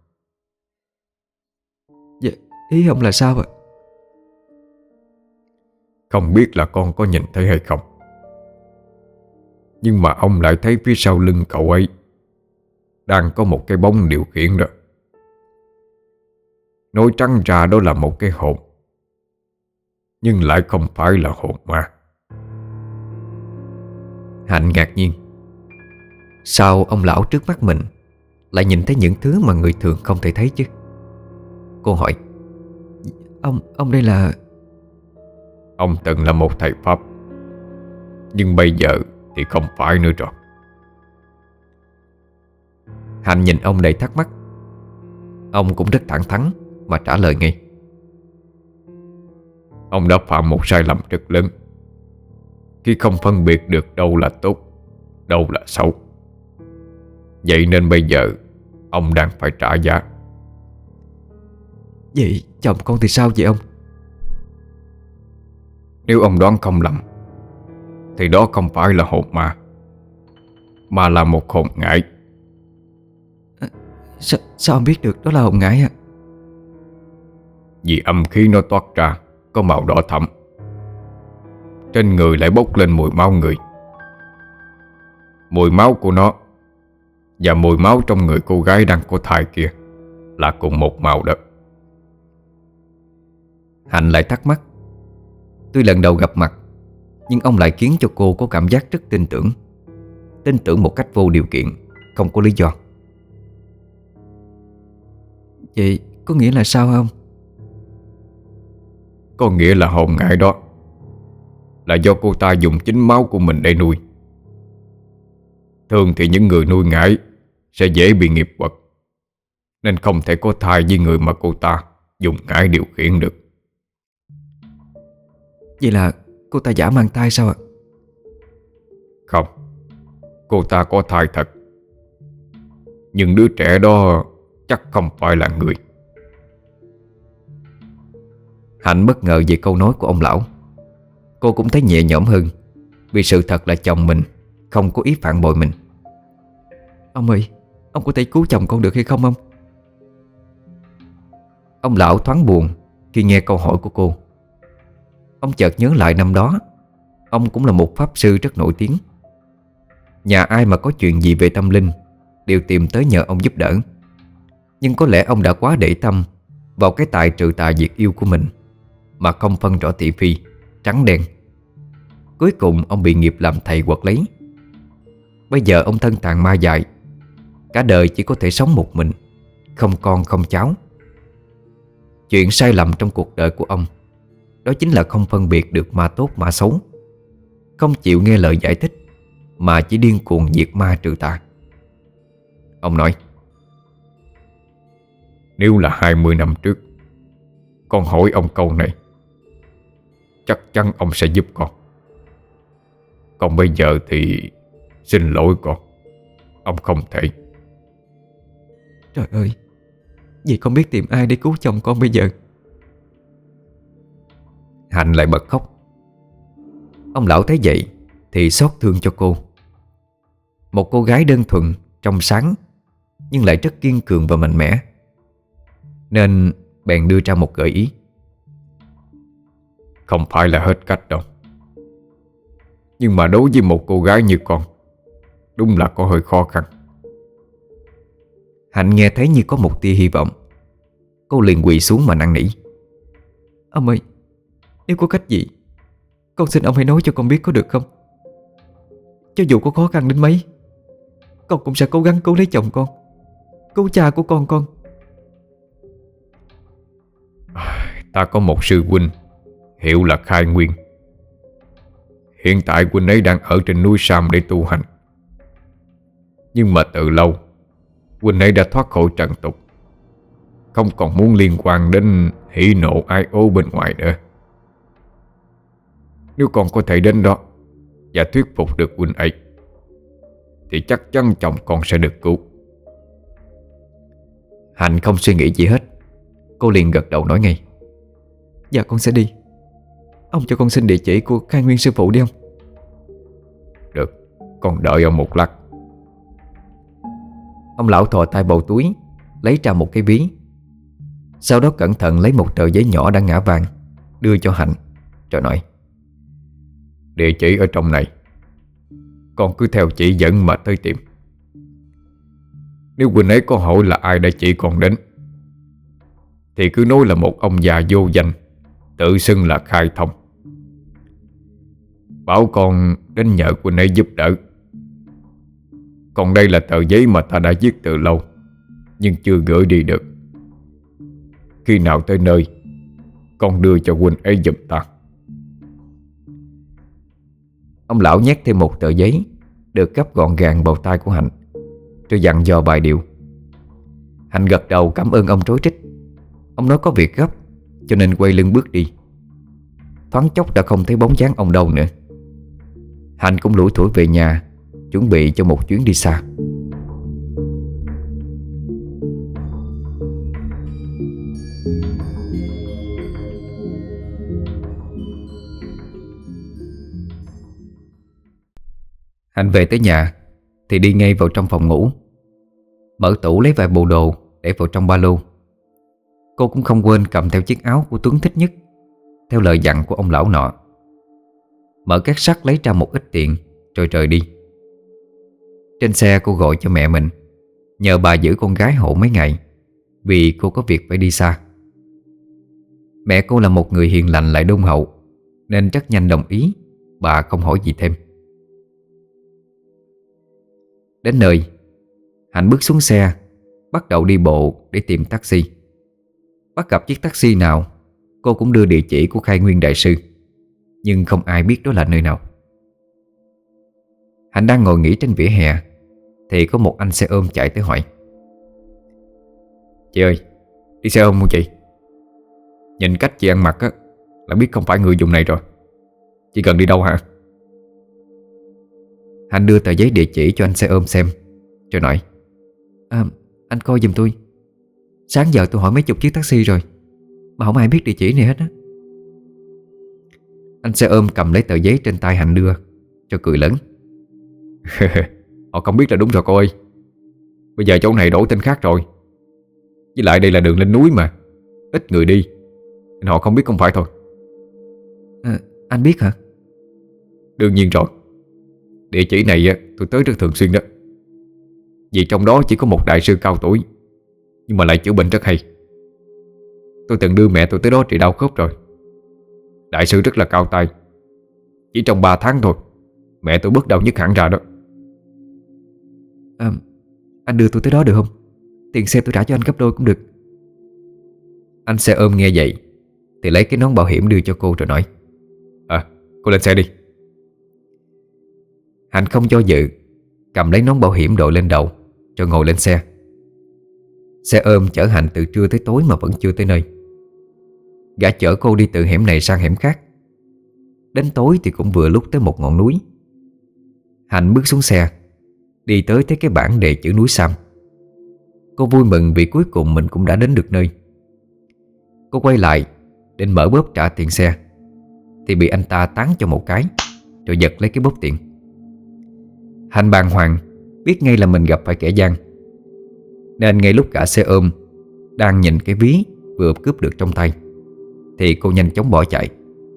[SPEAKER 2] Dạ, ý ông là sao ạ?
[SPEAKER 1] Không biết là con có nhìn thấy hay không, nhưng mà ông lại thấy phía sau lưng cậu ấy đang có một cái bóng điều khiển đó. Nói trắng ra đó là một cái hồn, nhưng lại không phải là hồn ma.
[SPEAKER 2] Hạnh ngạc nhiên. Sao ông lão trước mắt mình lại nhìn thấy những thứ mà người thường không thể thấy chứ? Cô hỏi: Ông, ông đây là...
[SPEAKER 1] Ông từng là một thầy Pháp, nhưng bây giờ thì không phải nữa rồi.
[SPEAKER 2] Hạnh nhìn ông đầy thắc mắc. Ông cũng rất thẳng thắn mà trả lời ngay:
[SPEAKER 1] Ông đã phạm một sai lầm rất lớn khi không phân biệt được đâu là tốt, đâu là xấu. Vậy nên bây giờ ông đang phải trả giá.
[SPEAKER 2] Vậy chồng con thì sao vậy ông?
[SPEAKER 1] Nếu ông đoán không lầm thì đó không phải là hồn ma, mà là một hồn ngải.
[SPEAKER 2] À, sao, sao ông biết được đó là hồn ngải à?
[SPEAKER 1] Vì âm khí nó toát ra có màu đỏ thẫm, trên người lại bốc lên mùi máu người. Mùi máu của nó và mùi máu trong người cô gái đang có thai kia là cùng một màu đó.
[SPEAKER 2] Hạnh lại thắc mắc. Tuy lần đầu gặp mặt, nhưng ông lại khiến cho cô có cảm giác rất tin tưởng. Tin tưởng một cách vô điều kiện, không có lý do. Vậy có nghĩa là sao không?
[SPEAKER 1] Có nghĩa là hồn ngải đó là do cô ta dùng chính máu của mình để nuôi. Thường thì những người nuôi ngải sẽ dễ bị nghiệp quật, nên không thể có thai với người mà cô ta dùng ngải điều khiển được.
[SPEAKER 2] Vậy là cô ta giả mang thai sao ạ?
[SPEAKER 1] Không, cô ta có thai thật, nhưng đứa trẻ đó chắc không phải là người.
[SPEAKER 2] Hạnh bất ngờ về câu nói của ông lão. Cô cũng thấy nhẹ nhõm hơn, vì sự thật là chồng mình không có ý phản bội mình. Ông ơi, ông có thể cứu chồng con được hay không ông? Ông lão thoáng buồn khi nghe câu hỏi của cô. Ông chợt nhớ lại năm đó ông cũng là một pháp sư rất nổi tiếng. Nhà ai mà có chuyện gì về tâm linh đều tìm tới nhờ ông giúp đỡ. Nhưng có lẽ ông đã quá để tâm vào cái tài trừ tà diệt yêu của mình, mà không phân rõ thị phi, trắng đen. Cuối cùng ông bị nghiệp làm thầy quật lấy.
[SPEAKER 1] Bây giờ ông thân tàn ma dại, cả đời chỉ có thể sống một mình, không con không cháu. Chuyện sai lầm trong cuộc đời của ông đó chính là không phân biệt được ma tốt ma xấu, không chịu nghe lời giải thích, mà chỉ điên cuồng diệt ma trừ tà. Ông nói:
[SPEAKER 3] Nếu là hai mươi năm trước con hỏi ông câu này, chắc chắn ông sẽ giúp con. Còn bây giờ thì xin lỗi con, ông không thể.
[SPEAKER 2] Trời ơi, vậy con biết tìm ai để cứu chồng con bây giờ?
[SPEAKER 1] Hạnh lại bật khóc. Ông lão thấy vậy thì xót thương cho cô. Một cô gái đơn thuần, trong sáng, nhưng lại rất kiên cường và mạnh mẽ, nên bèn đưa ra một gợi ý.
[SPEAKER 3] Không phải là hết cách đâu, nhưng mà đối với một cô gái như con, đúng là có hơi khó khăn.
[SPEAKER 1] Hạnh nghe thấy như có một tia hy vọng. Cô liền quỳ xuống mà năn nỉ:
[SPEAKER 2] Ông ơi, nếu có cách gì, con xin ông hãy nói cho con biết có được không? Cho dù có khó khăn đến mấy, con cũng sẽ cố gắng cứu lấy chồng con, cứu cha của con con.
[SPEAKER 3] Ta có một sư huynh, hiệu là Khai Nguyên. Hiện tại huynh ấy đang ở trên núi Sam để tu hành. Nhưng mà từ lâu huynh ấy đã thoát khỏi trần tục, không còn muốn liên quan đến hỉ nộ ai ố bên ngoài nữa. Nếu con có thể đến đó và thuyết phục được huynh ấy, thì chắc chắn chồng con sẽ được cứu.
[SPEAKER 1] Hạnh không suy nghĩ gì hết, cô liền gật đầu nói ngay:
[SPEAKER 2] Dạ con sẽ đi. Ông cho con xin địa chỉ của Khai Nguyên sư phụ đi ông.
[SPEAKER 3] Được, con đợi ông một lát.
[SPEAKER 1] Ông lão thò tay bầu túi, lấy ra một cái ví. Sau đó cẩn thận lấy một tờ giấy nhỏ đã ngã vàng, đưa cho Hạnh, rồi nói:
[SPEAKER 3] Địa chỉ ở trong này, con cứ theo chỉ dẫn mà tới tìm. Nếu huynh ấy có hỏi là ai đã chỉ con đến, thì cứ nói là một ông già vô danh, tự xưng là Khai Thông. Bảo con đến nhờ huynh ấy giúp đỡ. Còn đây là tờ giấy mà ta đã viết từ lâu, nhưng chưa gửi đi được. Khi nào tới nơi, con đưa cho huynh ấy giùm ta.
[SPEAKER 1] Ông lão nhét thêm một tờ giấy được gấp gọn gàng vào tay của Hạnh, rồi dặn dò vài điều. Hạnh gật đầu cảm ơn ông rối rít. Ông nói có việc gấp, cho nên quay lưng bước đi. Thoáng chốc đã không thấy bóng dáng ông đâu nữa. Hạnh cũng lủi thủi về nhà, chuẩn bị cho một chuyến đi xa. Hạnh về tới nhà thì đi ngay vào trong phòng ngủ, mở tủ lấy vài bộ đồ để vào trong ba lô. Cô cũng không quên cầm theo chiếc áo của Tuấn thích nhất, theo lời dặn của ông lão nọ. Mở két sắt lấy ra một ít tiền rồi rời đi. Trên xe cô gọi cho mẹ mình, nhờ bà giữ con gái hộ mấy ngày, vì cô có việc phải đi xa. Mẹ cô là một người hiền lành lại đôn hậu, nên rất nhanh đồng ý. Bà không hỏi gì thêm. Đến nơi, Hạnh bước xuống xe, bắt đầu đi bộ để tìm taxi. Bắt gặp chiếc taxi nào, cô cũng đưa địa chỉ của Khai Nguyên đại sư, nhưng không ai biết đó là nơi nào. Hạnh đang ngồi nghỉ trên vỉa hè thì có một anh xe ôm chạy tới hỏi:
[SPEAKER 3] Chị ơi, đi xe ôm không chị? Nhìn cách chị ăn mặc á, là biết không phải người vùng này rồi. Chị cần đi đâu hả?
[SPEAKER 1] Hạnh đưa tờ giấy địa chỉ cho anh xe ôm xem, rồi nói:
[SPEAKER 2] À, anh coi giùm tôi. Sáng giờ tôi hỏi mấy chục chiếc taxi rồi mà không ai biết địa chỉ này hết á.
[SPEAKER 1] Anh xe ôm cầm lấy tờ giấy trên tay Hạnh đưa, cho cười lớn:
[SPEAKER 3] Họ không biết là đúng rồi cô ơi. Bây giờ chỗ này đổi tên khác rồi. Với lại đây là đường lên núi mà, ít người đi, nên họ không biết không phải thôi.
[SPEAKER 2] À, anh biết hả?
[SPEAKER 3] Đương nhiên rồi. Địa chỉ này tôi tới rất thường xuyên đó. Vì trong đó chỉ có một đại sư cao tuổi, nhưng mà lại chữa bệnh rất hay. Tôi từng đưa mẹ tôi tới đó trị đau khớp rồi. Đại sư rất là cao tay. Chỉ trong ba tháng thôi, mẹ tôi bớt đau nhức hẳn ra đó.
[SPEAKER 2] à, Anh đưa tôi tới đó được không? Tiền xe tôi trả cho anh gấp đôi cũng được.
[SPEAKER 3] Anh xe ôm nghe vậy thì lấy cái nón bảo hiểm đưa cho cô rồi nói: À, cô lên xe đi. Hạnh không do dự, cầm lấy nón bảo hiểm đội lên đầu rồi ngồi lên xe. Xe ôm chở Hạnh từ trưa tới tối mà vẫn chưa tới nơi. Gã chở cô đi từ hẻm này sang hẻm khác. Đến tối thì cũng vừa lúc tới một ngọn núi. Hạnh bước xuống xe, đi tới thấy cái bảng đề chữ núi Sam. Cô vui mừng vì cuối cùng mình cũng đã đến được nơi. Cô quay lại định mở bóp trả tiền xe thì bị anh ta tán cho một cái, rồi giật lấy cái bóp tiền. Hạnh bàng hoàng, biết ngay là mình gặp phải kẻ gian, nên ngay lúc cả xe ôm đang nhìn cái ví vừa cướp được trong tay thì cô nhanh chóng bỏ chạy.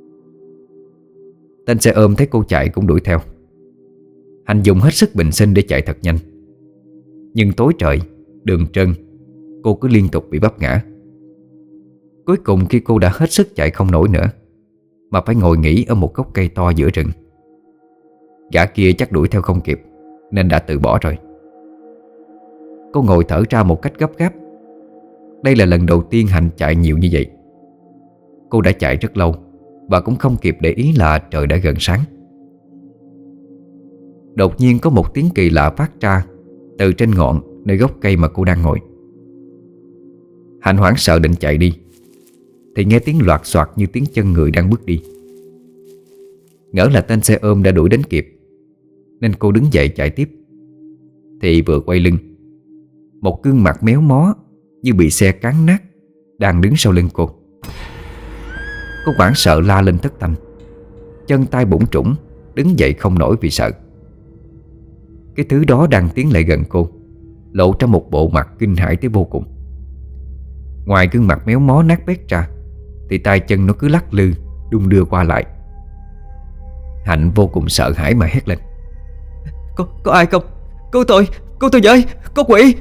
[SPEAKER 3] Tên xe ôm thấy cô chạy cũng đuổi theo. Hạnh dùng hết sức bình sinh để chạy thật nhanh, nhưng tối trời, đường trơn, cô cứ liên tục bị vấp ngã. Cuối cùng khi cô đã hết sức chạy không nổi nữa mà phải ngồi nghỉ ở một gốc cây to giữa rừng. Gã kia chắc đuổi theo không kịp nên đã từ bỏ rồi. Cô ngồi thở ra một cách gấp gáp. Đây là lần đầu tiên Hạnh chạy nhiều như vậy. Cô đã chạy rất lâu và cũng không kịp để ý là trời đã gần sáng. Đột nhiên có một tiếng kỳ lạ phát ra từ trên ngọn nơi gốc cây mà cô đang ngồi. Hạnh hoảng sợ định chạy đi thì nghe tiếng loạt soạt như tiếng chân người đang bước đi. Ngỡ là tên xe ôm đã đuổi đến kịp nên cô đứng dậy chạy tiếp. Thì vừa quay lưng, một gương mặt méo mó như bị xe cán nát đang đứng sau lưng cô. Cô hoảng sợ la lên thất thanh, chân tay bủn trũng, đứng dậy không nổi vì sợ. Cái thứ đó đang tiến lại gần cô, lộ ra một bộ mặt kinh hãi tới vô cùng. Ngoài gương mặt méo mó nát bét ra thì tay chân nó cứ lắc lư, đung đưa qua lại. Hạnh vô cùng sợ hãi mà hét lên:
[SPEAKER 2] Có, có ai không? Cứu tôi, cứu tôi với, có quỷ!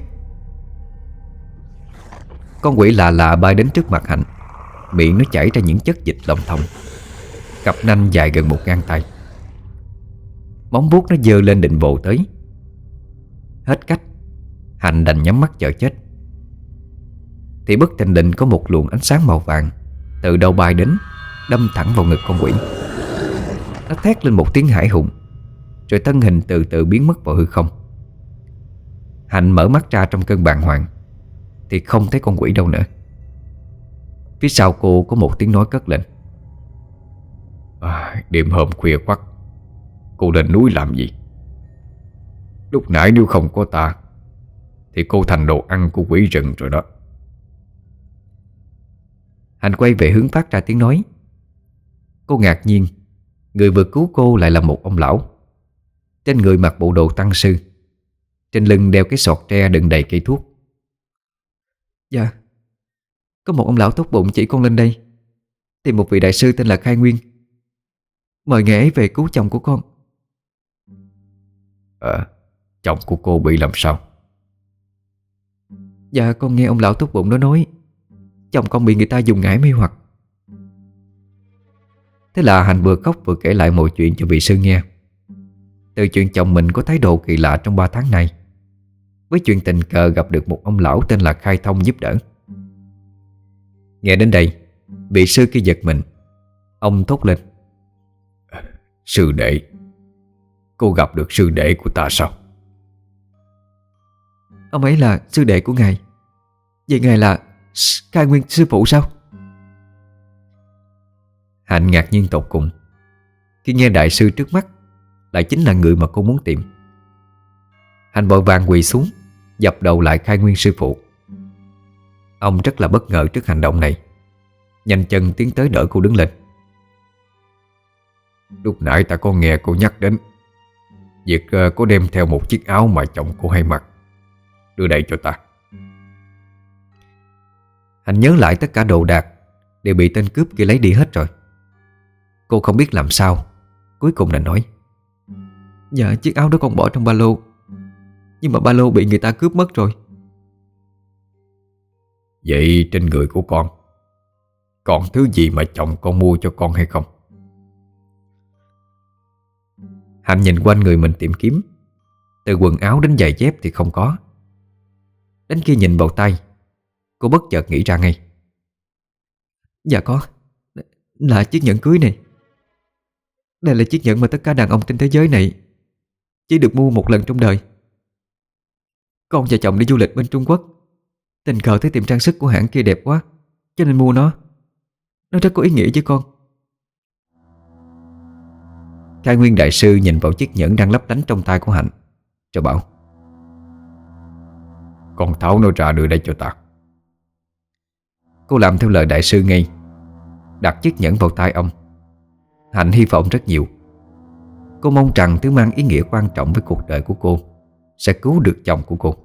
[SPEAKER 3] Con quỷ lạ lạ bay đến trước mặt Hạnh. Miệng nó chảy ra những chất dịch lòng thông, cặp nanh dài gần một gang tay. Móng vuốt nó giơ lên định vồ tới. Hết cách, Hạnh đành nhắm mắt chờ chết. Thì bất thình lình có một luồng ánh sáng màu vàng từ đâu bay đến, đâm thẳng vào ngực con quỷ. Nó thét lên một tiếng hãi hùng, rồi thân hình từ từ biến mất vào hư không. Hạnh mở mắt ra trong cơn bàng hoàng thì không thấy con quỷ đâu nữa. Phía sau cô có một tiếng nói cất lên: à, đêm hôm khuya khoắt, cô lên núi làm gì? Lúc nãy nếu không có ta thì cô thành đồ ăn của quỷ rừng rồi đó.
[SPEAKER 2] Hạnh quay về hướng phát ra tiếng nói. Cô ngạc nhiên, người vừa cứu cô lại là một ông lão. Trên người mặc bộ đồ tăng sư, trên lưng đeo cái sọt tre đựng đầy cây thuốc. Dạ, có một ông lão tốt bụng chỉ con lên đây tìm một vị đại sư tên là Khai Nguyên, mời ngài ấy về cứu chồng của con.
[SPEAKER 3] Ờ, chồng của cô bị làm sao?
[SPEAKER 2] Dạ, con nghe ông lão tốt bụng đó nói chồng con bị người ta dùng ngải mê hoặc. Thế là Hạnh vừa khóc vừa kể lại mọi chuyện cho vị sư nghe. Từ chuyện chồng mình có thái độ kỳ lạ trong ba tháng nay, với chuyện tình cờ gặp được một ông lão tên là Khai Thông giúp đỡ. Nghe đến đây, vị sư kia giật mình. Ông thốt lên:
[SPEAKER 3] Sư đệ? Cô gặp được sư đệ của ta sao?
[SPEAKER 2] Ông ấy là sư đệ của ngài. Vậy ngài là Khai Nguyên sư phụ sao?
[SPEAKER 3] Hạnh ngạc nhiên tột cùng khi nghe đại sư trước mắt lại chính là người mà cô muốn tìm.
[SPEAKER 2] Hạnh vội vàng quỳ xuống, dập đầu lại Khai Nguyên sư phụ. Ông rất là bất ngờ trước hành động này, nhanh chân tiến tới đỡ cô đứng lên.
[SPEAKER 3] Lúc nãy ta có nghe cô nhắc đến việc uh, có đem theo một chiếc áo mà chồng cô hay mặc. Đưa đây cho ta.
[SPEAKER 2] Hạnh nhớ lại tất cả đồ đạc đều bị tên cướp kia lấy đi hết rồi. Cô không biết làm sao, cuối cùng đành nói: Dạ, chiếc áo đó con bỏ trong ba lô, nhưng mà ba lô bị người ta cướp mất rồi.
[SPEAKER 3] Vậy trên người của con còn thứ gì mà chồng con mua cho con hay không?
[SPEAKER 2] Hạnh nhìn quanh người mình tìm kiếm
[SPEAKER 1] Từ quần áo đến giày dép thì không có. Đến khi nhìn vào tay, cô bất chợt nghĩ ra ngay.
[SPEAKER 2] Dạ có, là chiếc nhẫn cưới này. Đây là chiếc nhẫn mà tất cả đàn ông trên thế giới này chỉ được mua một lần trong đời. Con và chồng đi du lịch bên Trung Quốc, tình cờ thấy tiệm trang sức của hãng kia đẹp quá, cho nên mua nó. Nó rất có ý nghĩa với con.
[SPEAKER 1] Khai Nguyên đại sư nhìn vào chiếc nhẫn đang lấp lánh trong tay của Hạnh, rồi bảo:
[SPEAKER 3] Con tháo nó ra đưa đây cho ta.
[SPEAKER 1] Cô làm theo lời đại sư ngay, đặt chiếc nhẫn vào tay ông. Hạnh hy vọng rất nhiều. Cô mong rằng thứ mang ý nghĩa quan trọng với cuộc đời của cô sẽ cứu được chồng của cô.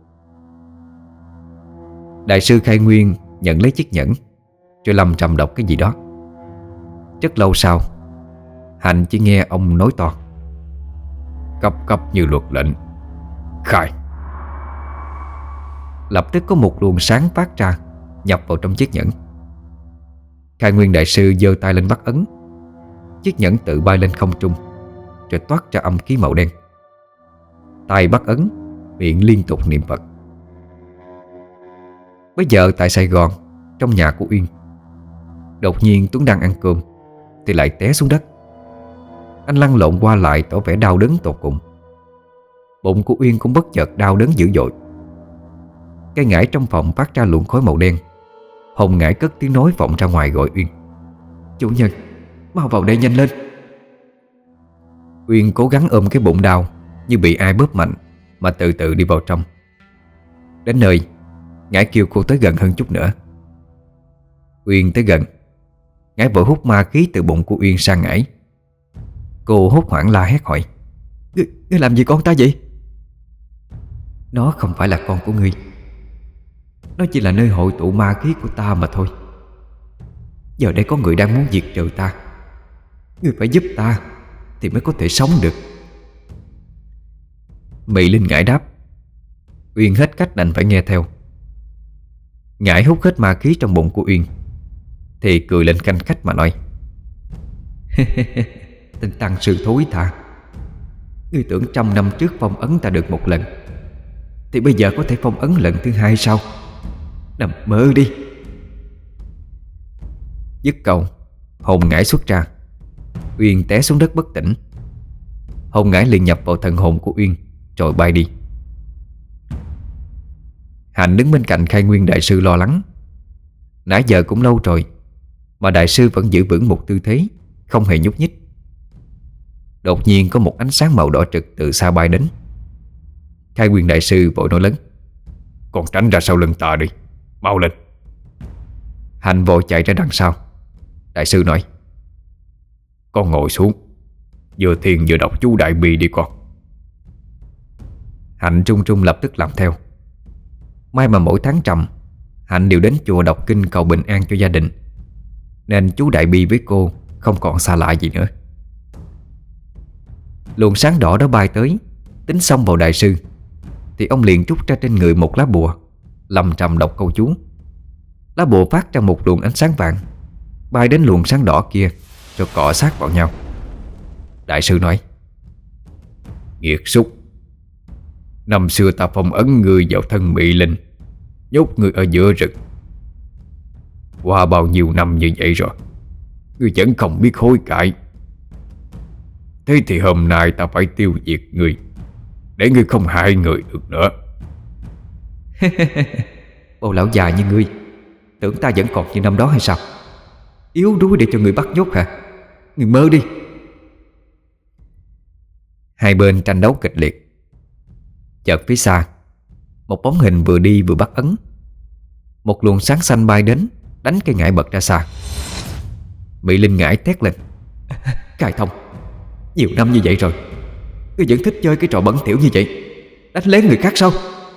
[SPEAKER 1] Đại sư Khai Nguyên nhận lấy chiếc nhẫn, rồi lầm trầm đọc cái gì đó. Rất lâu sau, Hạnh chỉ nghe ông nói to:
[SPEAKER 3] Cấp cấp như luật lệnh, khai.
[SPEAKER 1] Lập tức có một luồng sáng phát ra, nhập vào trong chiếc nhẫn. Khai Nguyên đại sư giơ tay lên bắt ấn. Chiếc nhẫn tự bay lên không trung, rồi toát ra âm khí màu đen. Tay bắt ấn, miệng liên tục niệm Phật. Bây giờ tại Sài Gòn, trong nhà của Uyên, đột nhiên Tuấn đang ăn cơm thì lại té xuống đất. Anh lăn lộn qua lại tỏ vẻ đau đớn tột cùng. Bụng của Uyên cũng bất chợt đau đớn dữ dội. Cây ngải trong phòng phát ra luồng khói màu đen. Hồng ngải cất tiếng nói vọng ra ngoài gọi Uyên:
[SPEAKER 2] Chủ nhân, mau vào đây nhanh lên.
[SPEAKER 1] Uyên cố gắng ôm cái bụng đau như bị ai bóp mạnh mà từ từ đi vào trong. Đến nơi, ngải kêu cô tới gần hơn chút nữa. Uyên tới gần, ngải vội hút ma khí từ bụng của Uyên sang ngải. Cô hốt hoảng la hét hỏi:
[SPEAKER 2] Ngươi, ngươi làm gì con ta vậy?
[SPEAKER 1] Nó không phải là con của ngươi. Nó chỉ là nơi hội tụ ma khí của ta mà thôi. Giờ đây có người đang muốn diệt trừ ta. Ngươi phải giúp ta thì mới có thể sống được. Mị Linh ngải đáp. Uyên hết cách đành phải nghe theo. Ngải hút hết ma khí trong bụng của Uyên thì cười lên khanh khách mà nói:
[SPEAKER 2] Tên tăng sư thối tha, ngươi tưởng trăm năm trước phong ấn ta được một lần thì bây giờ có thể phong ấn lần thứ hai sao? Nằm mơ đi.
[SPEAKER 1] Dứt câu, hồn ngải xuất ra. Uyên té xuống đất bất tỉnh. Hồn ngải liền nhập vào thần hồn của Uyên rồi bay đi. Hạnh đứng bên cạnh Khai Nguyên đại sư lo lắng. Nãy giờ cũng lâu rồi mà đại sư vẫn giữ vững một tư thế, không hề nhúc nhích. Đột nhiên có một ánh sáng màu đỏ trực từ xa bay đến. Khai Nguyên đại sư vội nói lớn:
[SPEAKER 3] Con tránh ra sau lưng ta đi, mau lên.
[SPEAKER 1] Hạnh vội chạy ra đằng sau. Đại sư nói:
[SPEAKER 3] Con ngồi xuống, vừa thiền vừa đọc chú Đại Bi đi con.
[SPEAKER 1] Hạnh trung trung lập tức làm theo. May mà mỗi tháng trầm, Hạnh đều đến chùa đọc kinh cầu bình an cho gia đình, nên chú Đại Bi với cô không còn xa lạ gì nữa. Luồng sáng đỏ đó bay tới, tính xông vào đại sư thì ông liền trút ra trên người một lá bùa, lầm trầm đọc câu chú. Lá bùa phát ra một luồng ánh sáng vàng, bay đến luồng sáng đỏ kia rồi cọ sát vào nhau. Đại sư nói:
[SPEAKER 3] Nghiệt súc, năm xưa ta phong ấn ngươi vào thân Mị Linh, nhốt ngươi ở giữa rừng. Qua bao nhiêu năm như vậy rồi, ngươi vẫn không biết hối cải. Thế thì hôm nay ta phải tiêu diệt ngươi, để ngươi không hại người được nữa.
[SPEAKER 2] Bồ lão già như ngươi tưởng ta vẫn còn như năm đó hay sao? Yếu đuối để cho người bắt nhốt hả? Người mơ đi.
[SPEAKER 1] Hai bên tranh đấu kịch liệt. Chợt phía xa, một bóng hình vừa đi vừa bắt ấn. Một luồng sáng xanh bay đến, đánh cây ngải bật ra xa. Mị Linh ngải thét lên:
[SPEAKER 2] Khai Thông, nhiều năm như vậy rồi, ngươi vẫn thích chơi cái trò bẩn thỉu như vậy, đánh lén người khác sao?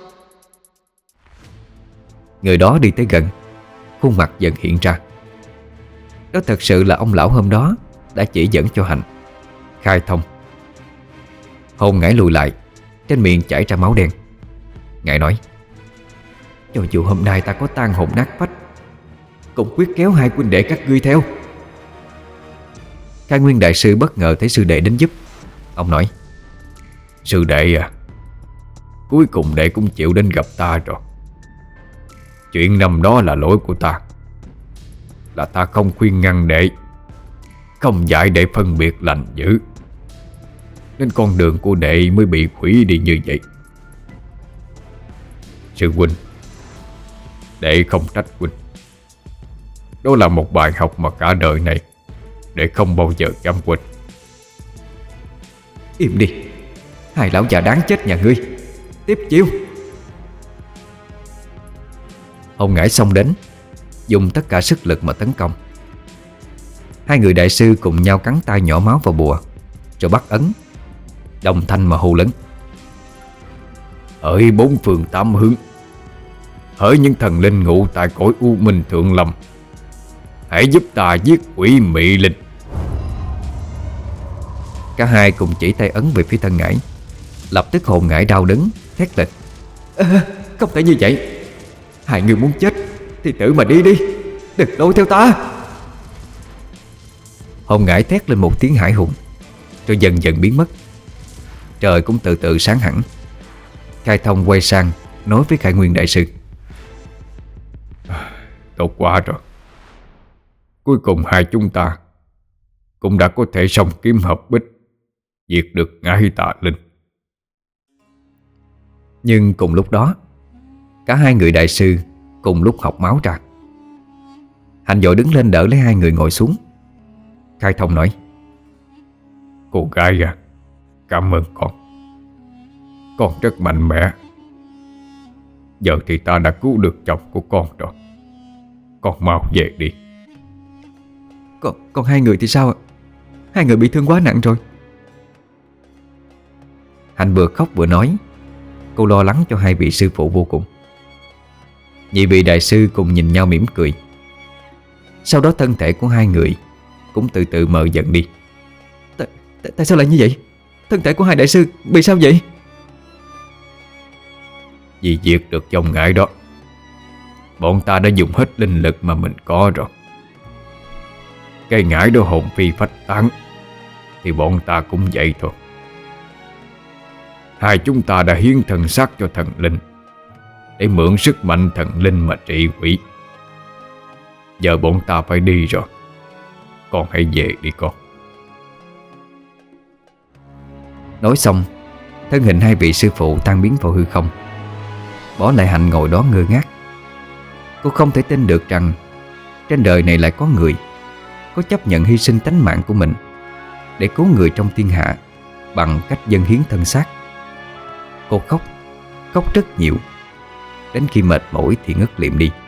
[SPEAKER 1] Người đó đi tới gần, khuôn mặt dần hiện ra. Đó thật sự là ông lão hôm đó đã chỉ dẫn cho Hạnh. Khai Thông. Hồn ngải lùi lại, trên miệng chảy ra máu đen. Ngài nói:
[SPEAKER 2] Cho dù hôm nay ta có tan hồn nát phách, cũng quyết kéo hai huynh đệ các ngươi theo.
[SPEAKER 1] Khai Nguyên đại sư bất ngờ thấy sư đệ đến giúp. Ông nói:
[SPEAKER 3] Sư đệ à, Cuối cùng đệ cũng chịu đến gặp ta rồi. Chuyện năm đó là lỗi của ta. Là ta không khuyên ngăn đệ, không dạy đệ phân biệt lành dữ, nên con đường của đệ mới bị hủy đi như vậy. Sư huynh, đệ không trách huynh. Đó là một bài học mà cả đời này đệ không bao giờ dám quên.
[SPEAKER 2] Im đi, hai lão già đáng chết nhà ngươi. Tiếp chiêu.
[SPEAKER 1] Hồng Ngải xông đến, dùng tất cả sức lực mà tấn công. Hai người đại sư cùng nhau cắn tay nhỏ máu vào bùa, rồi bắt ấn, đồng thanh mà hô lớn:
[SPEAKER 3] Hỡi bốn phương tám hướng, hỡi những thần linh ngụ tại cõi U Minh Thượng Lâm, hãy giúp ta giết quỷ mị linh.
[SPEAKER 1] Cả hai cùng chỉ tay ấn về phía thân Ngải. Lập tức hồn Ngải đau đớn thét lên:
[SPEAKER 2] à, Không thể như vậy. Hai người muốn chết thì tự mà đi đi, đừng đuổi theo ta.
[SPEAKER 1] Hồn Ngải thét lên một tiếng hải hùng, rồi dần dần biến mất. Trời cũng từ từ sáng hẳn. Khai Thông quay sang nói với Khai Nguyên đại sư:
[SPEAKER 3] Tốt quá rồi. Cuối cùng hai chúng ta cũng đã có thể song kiếm hợp bích, diệt được Ngải Tà Linh.
[SPEAKER 1] Nhưng cùng lúc đó, cả hai người đại sư cùng lúc học máu ra. Hành vội đứng lên đỡ lấy hai người ngồi xuống. Khai Thông nói:
[SPEAKER 3] Cô gái à, cảm ơn con. Con rất mạnh mẽ. Giờ thì ta đã cứu được chồng của con rồi. Con mau về đi.
[SPEAKER 2] Còn, còn hai người thì sao ạ? Hai người bị thương quá nặng rồi.
[SPEAKER 1] Hành vừa khóc vừa nói. Cô lo lắng cho hai vị sư phụ vô cùng. Nhị vị đại sư cùng nhìn nhau mỉm cười. Sau đó thân thể của hai người cũng từ từ mờ dần đi.
[SPEAKER 2] Tại, tại, tại sao lại như vậy? Thân thể của hai đại sư bị sao vậy?
[SPEAKER 3] Vì diệt được dòng ngải đó, bọn ta đã dùng hết linh lực mà mình có rồi. Cái ngải đó hồn phi phách tán, thì bọn ta cũng vậy thôi. Hai chúng ta đã hiến thần xác cho thần linh, để mượn sức mạnh thần linh mà trị quỷ. Giờ bọn ta phải đi rồi. Con hãy về đi con.
[SPEAKER 1] Nói xong, thân hình hai vị sư phụ tan biến vào hư không, bỏ lại Hạnh ngồi đó ngơ ngác. Cô không thể tin được rằng trên đời này lại có người có chấp nhận hy sinh tánh mạng của mình để cứu người trong thiên hạ bằng cách dâng hiến thân xác. Cô khóc, khóc rất nhiều, đến khi mệt mỏi thì ngất liệm đi.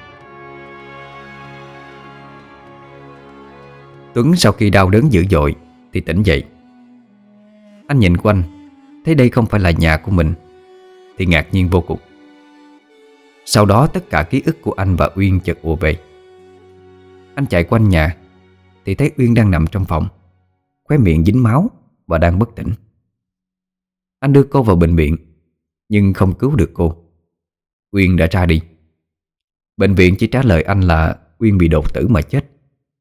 [SPEAKER 1] Tuấn sau khi đau đớn dữ dội thì tỉnh dậy. Anh nhìn quanh, thấy đây không phải là nhà của mình thì ngạc nhiên vô cùng. Sau đó tất cả ký ức của anh và Uyên chợt ùa về. Anh chạy quanh nhà thì thấy Uyên đang nằm trong phòng, khóe miệng dính máu và đang bất tỉnh. Anh đưa cô vào bệnh viện nhưng không cứu được cô. Uyên đã ra đi. Bệnh viện chỉ trả lời anh là Uyên bị đột tử mà chết.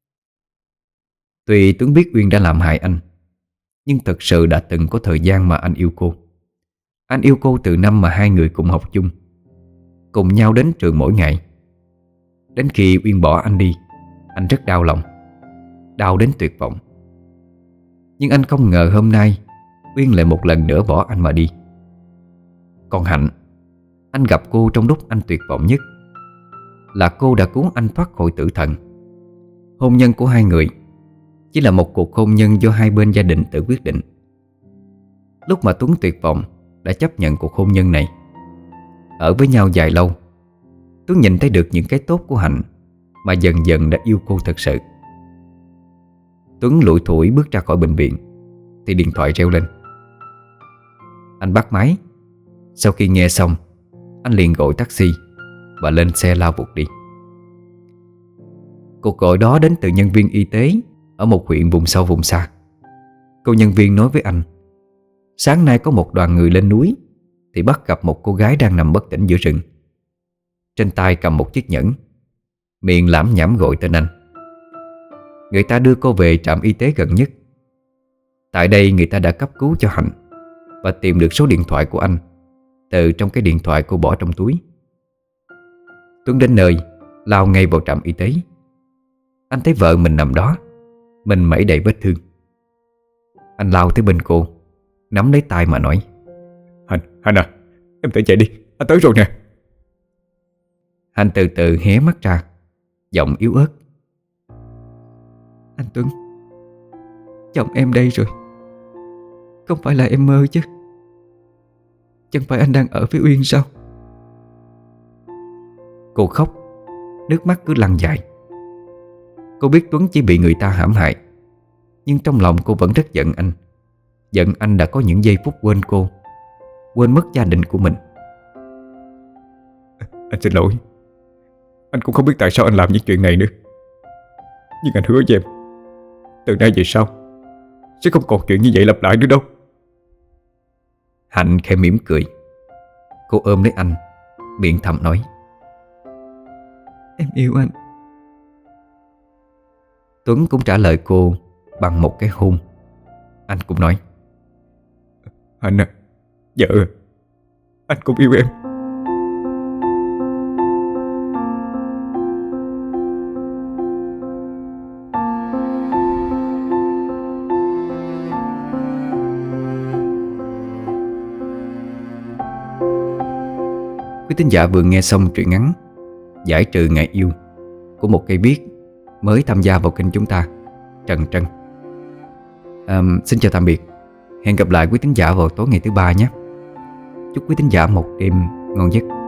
[SPEAKER 1] Tuy Tuấn biết Uyên đã làm hại anh, nhưng thật sự đã từng có thời gian mà anh yêu cô. Anh yêu cô từ năm mà hai người cùng học chung, cùng nhau đến trường mỗi ngày. Đến khi Uyên bỏ anh đi, anh rất đau lòng, đau đến tuyệt vọng. Nhưng anh không ngờ hôm nay Uyên lại một lần nữa bỏ anh mà đi. Còn Hạnh, anh gặp cô trong lúc anh tuyệt vọng nhất. Là cô đã cứu anh thoát khỏi tử thần. Hôn nhân của hai người chỉ là một cuộc hôn nhân do hai bên gia đình tự quyết định. Lúc mà Tuấn tuyệt vọng đã chấp nhận cuộc hôn nhân này. Ở với nhau dài lâu, Tuấn nhìn thấy được những cái tốt của Hạnh, mà dần dần đã yêu cô thật sự. Tuấn lủi thủi bước ra khỏi bệnh viện thì điện thoại reo lên. Anh bắt máy. Sau khi nghe xong, anh liền gọi taxi và lên xe lao vụt đi. Cuộc gọi đó đến từ nhân viên y tế ở một huyện vùng sâu vùng xa. Cô nhân viên nói với anh, sáng nay có một đoàn người lên núi thì bắt gặp một cô gái đang nằm bất tỉnh giữa rừng. Trên tay cầm một chiếc nhẫn, miệng lảm nhảm gọi tên anh. Người ta đưa cô về trạm y tế gần nhất. Tại đây người ta đã cấp cứu cho Hạnh và tìm được số điện thoại của anh, từ trong cái điện thoại cô bỏ trong túi. Tuấn đến nơi lao ngay vào trạm y tế. Anh thấy vợ mình nằm đó, mình mẩy đầy vết thương. Anh lao tới bên cô, nắm lấy tay mà nói:
[SPEAKER 3] Hạnh, Hạnh à, em phải chạy đi, anh tới rồi nè.
[SPEAKER 1] Hạnh từ từ hé mắt ra, giọng yếu ớt:
[SPEAKER 2] Anh Tuấn, chồng em đây rồi. Không phải là em mơ chứ? Chẳng phải anh đang ở với Uyên sao?
[SPEAKER 1] Cô khóc, nước mắt cứ lăn dài. Cô biết Tuấn chỉ bị người ta hãm hại, nhưng trong lòng cô vẫn rất giận anh. Giận anh đã có những giây phút quên cô, quên mất gia đình của mình.
[SPEAKER 3] Anh xin lỗi. Anh cũng không biết tại sao anh làm những chuyện này nữa. Nhưng anh hứa với em, từ nay về sau sẽ không còn chuyện như vậy lặp lại nữa đâu.
[SPEAKER 1] Hạnh khẽ mỉm cười. Cô ôm lấy anh, miệng thầm nói:
[SPEAKER 2] Em yêu anh.
[SPEAKER 1] Tuấn cũng trả lời cô bằng một cái hôn. Anh cũng nói:
[SPEAKER 3] Anh à, vợ, anh cũng yêu em.
[SPEAKER 1] Quý thính giả vừa nghe xong truyện ngắn Giải trừ ngày yêu của một cây viết mới tham gia vào kênh chúng ta, Trần Trân. à, Xin chào tạm biệt. Hẹn gặp lại quý thính giả vào tối ngày thứ ba nhé. Chúc quý thính giả một đêm ngon giấc.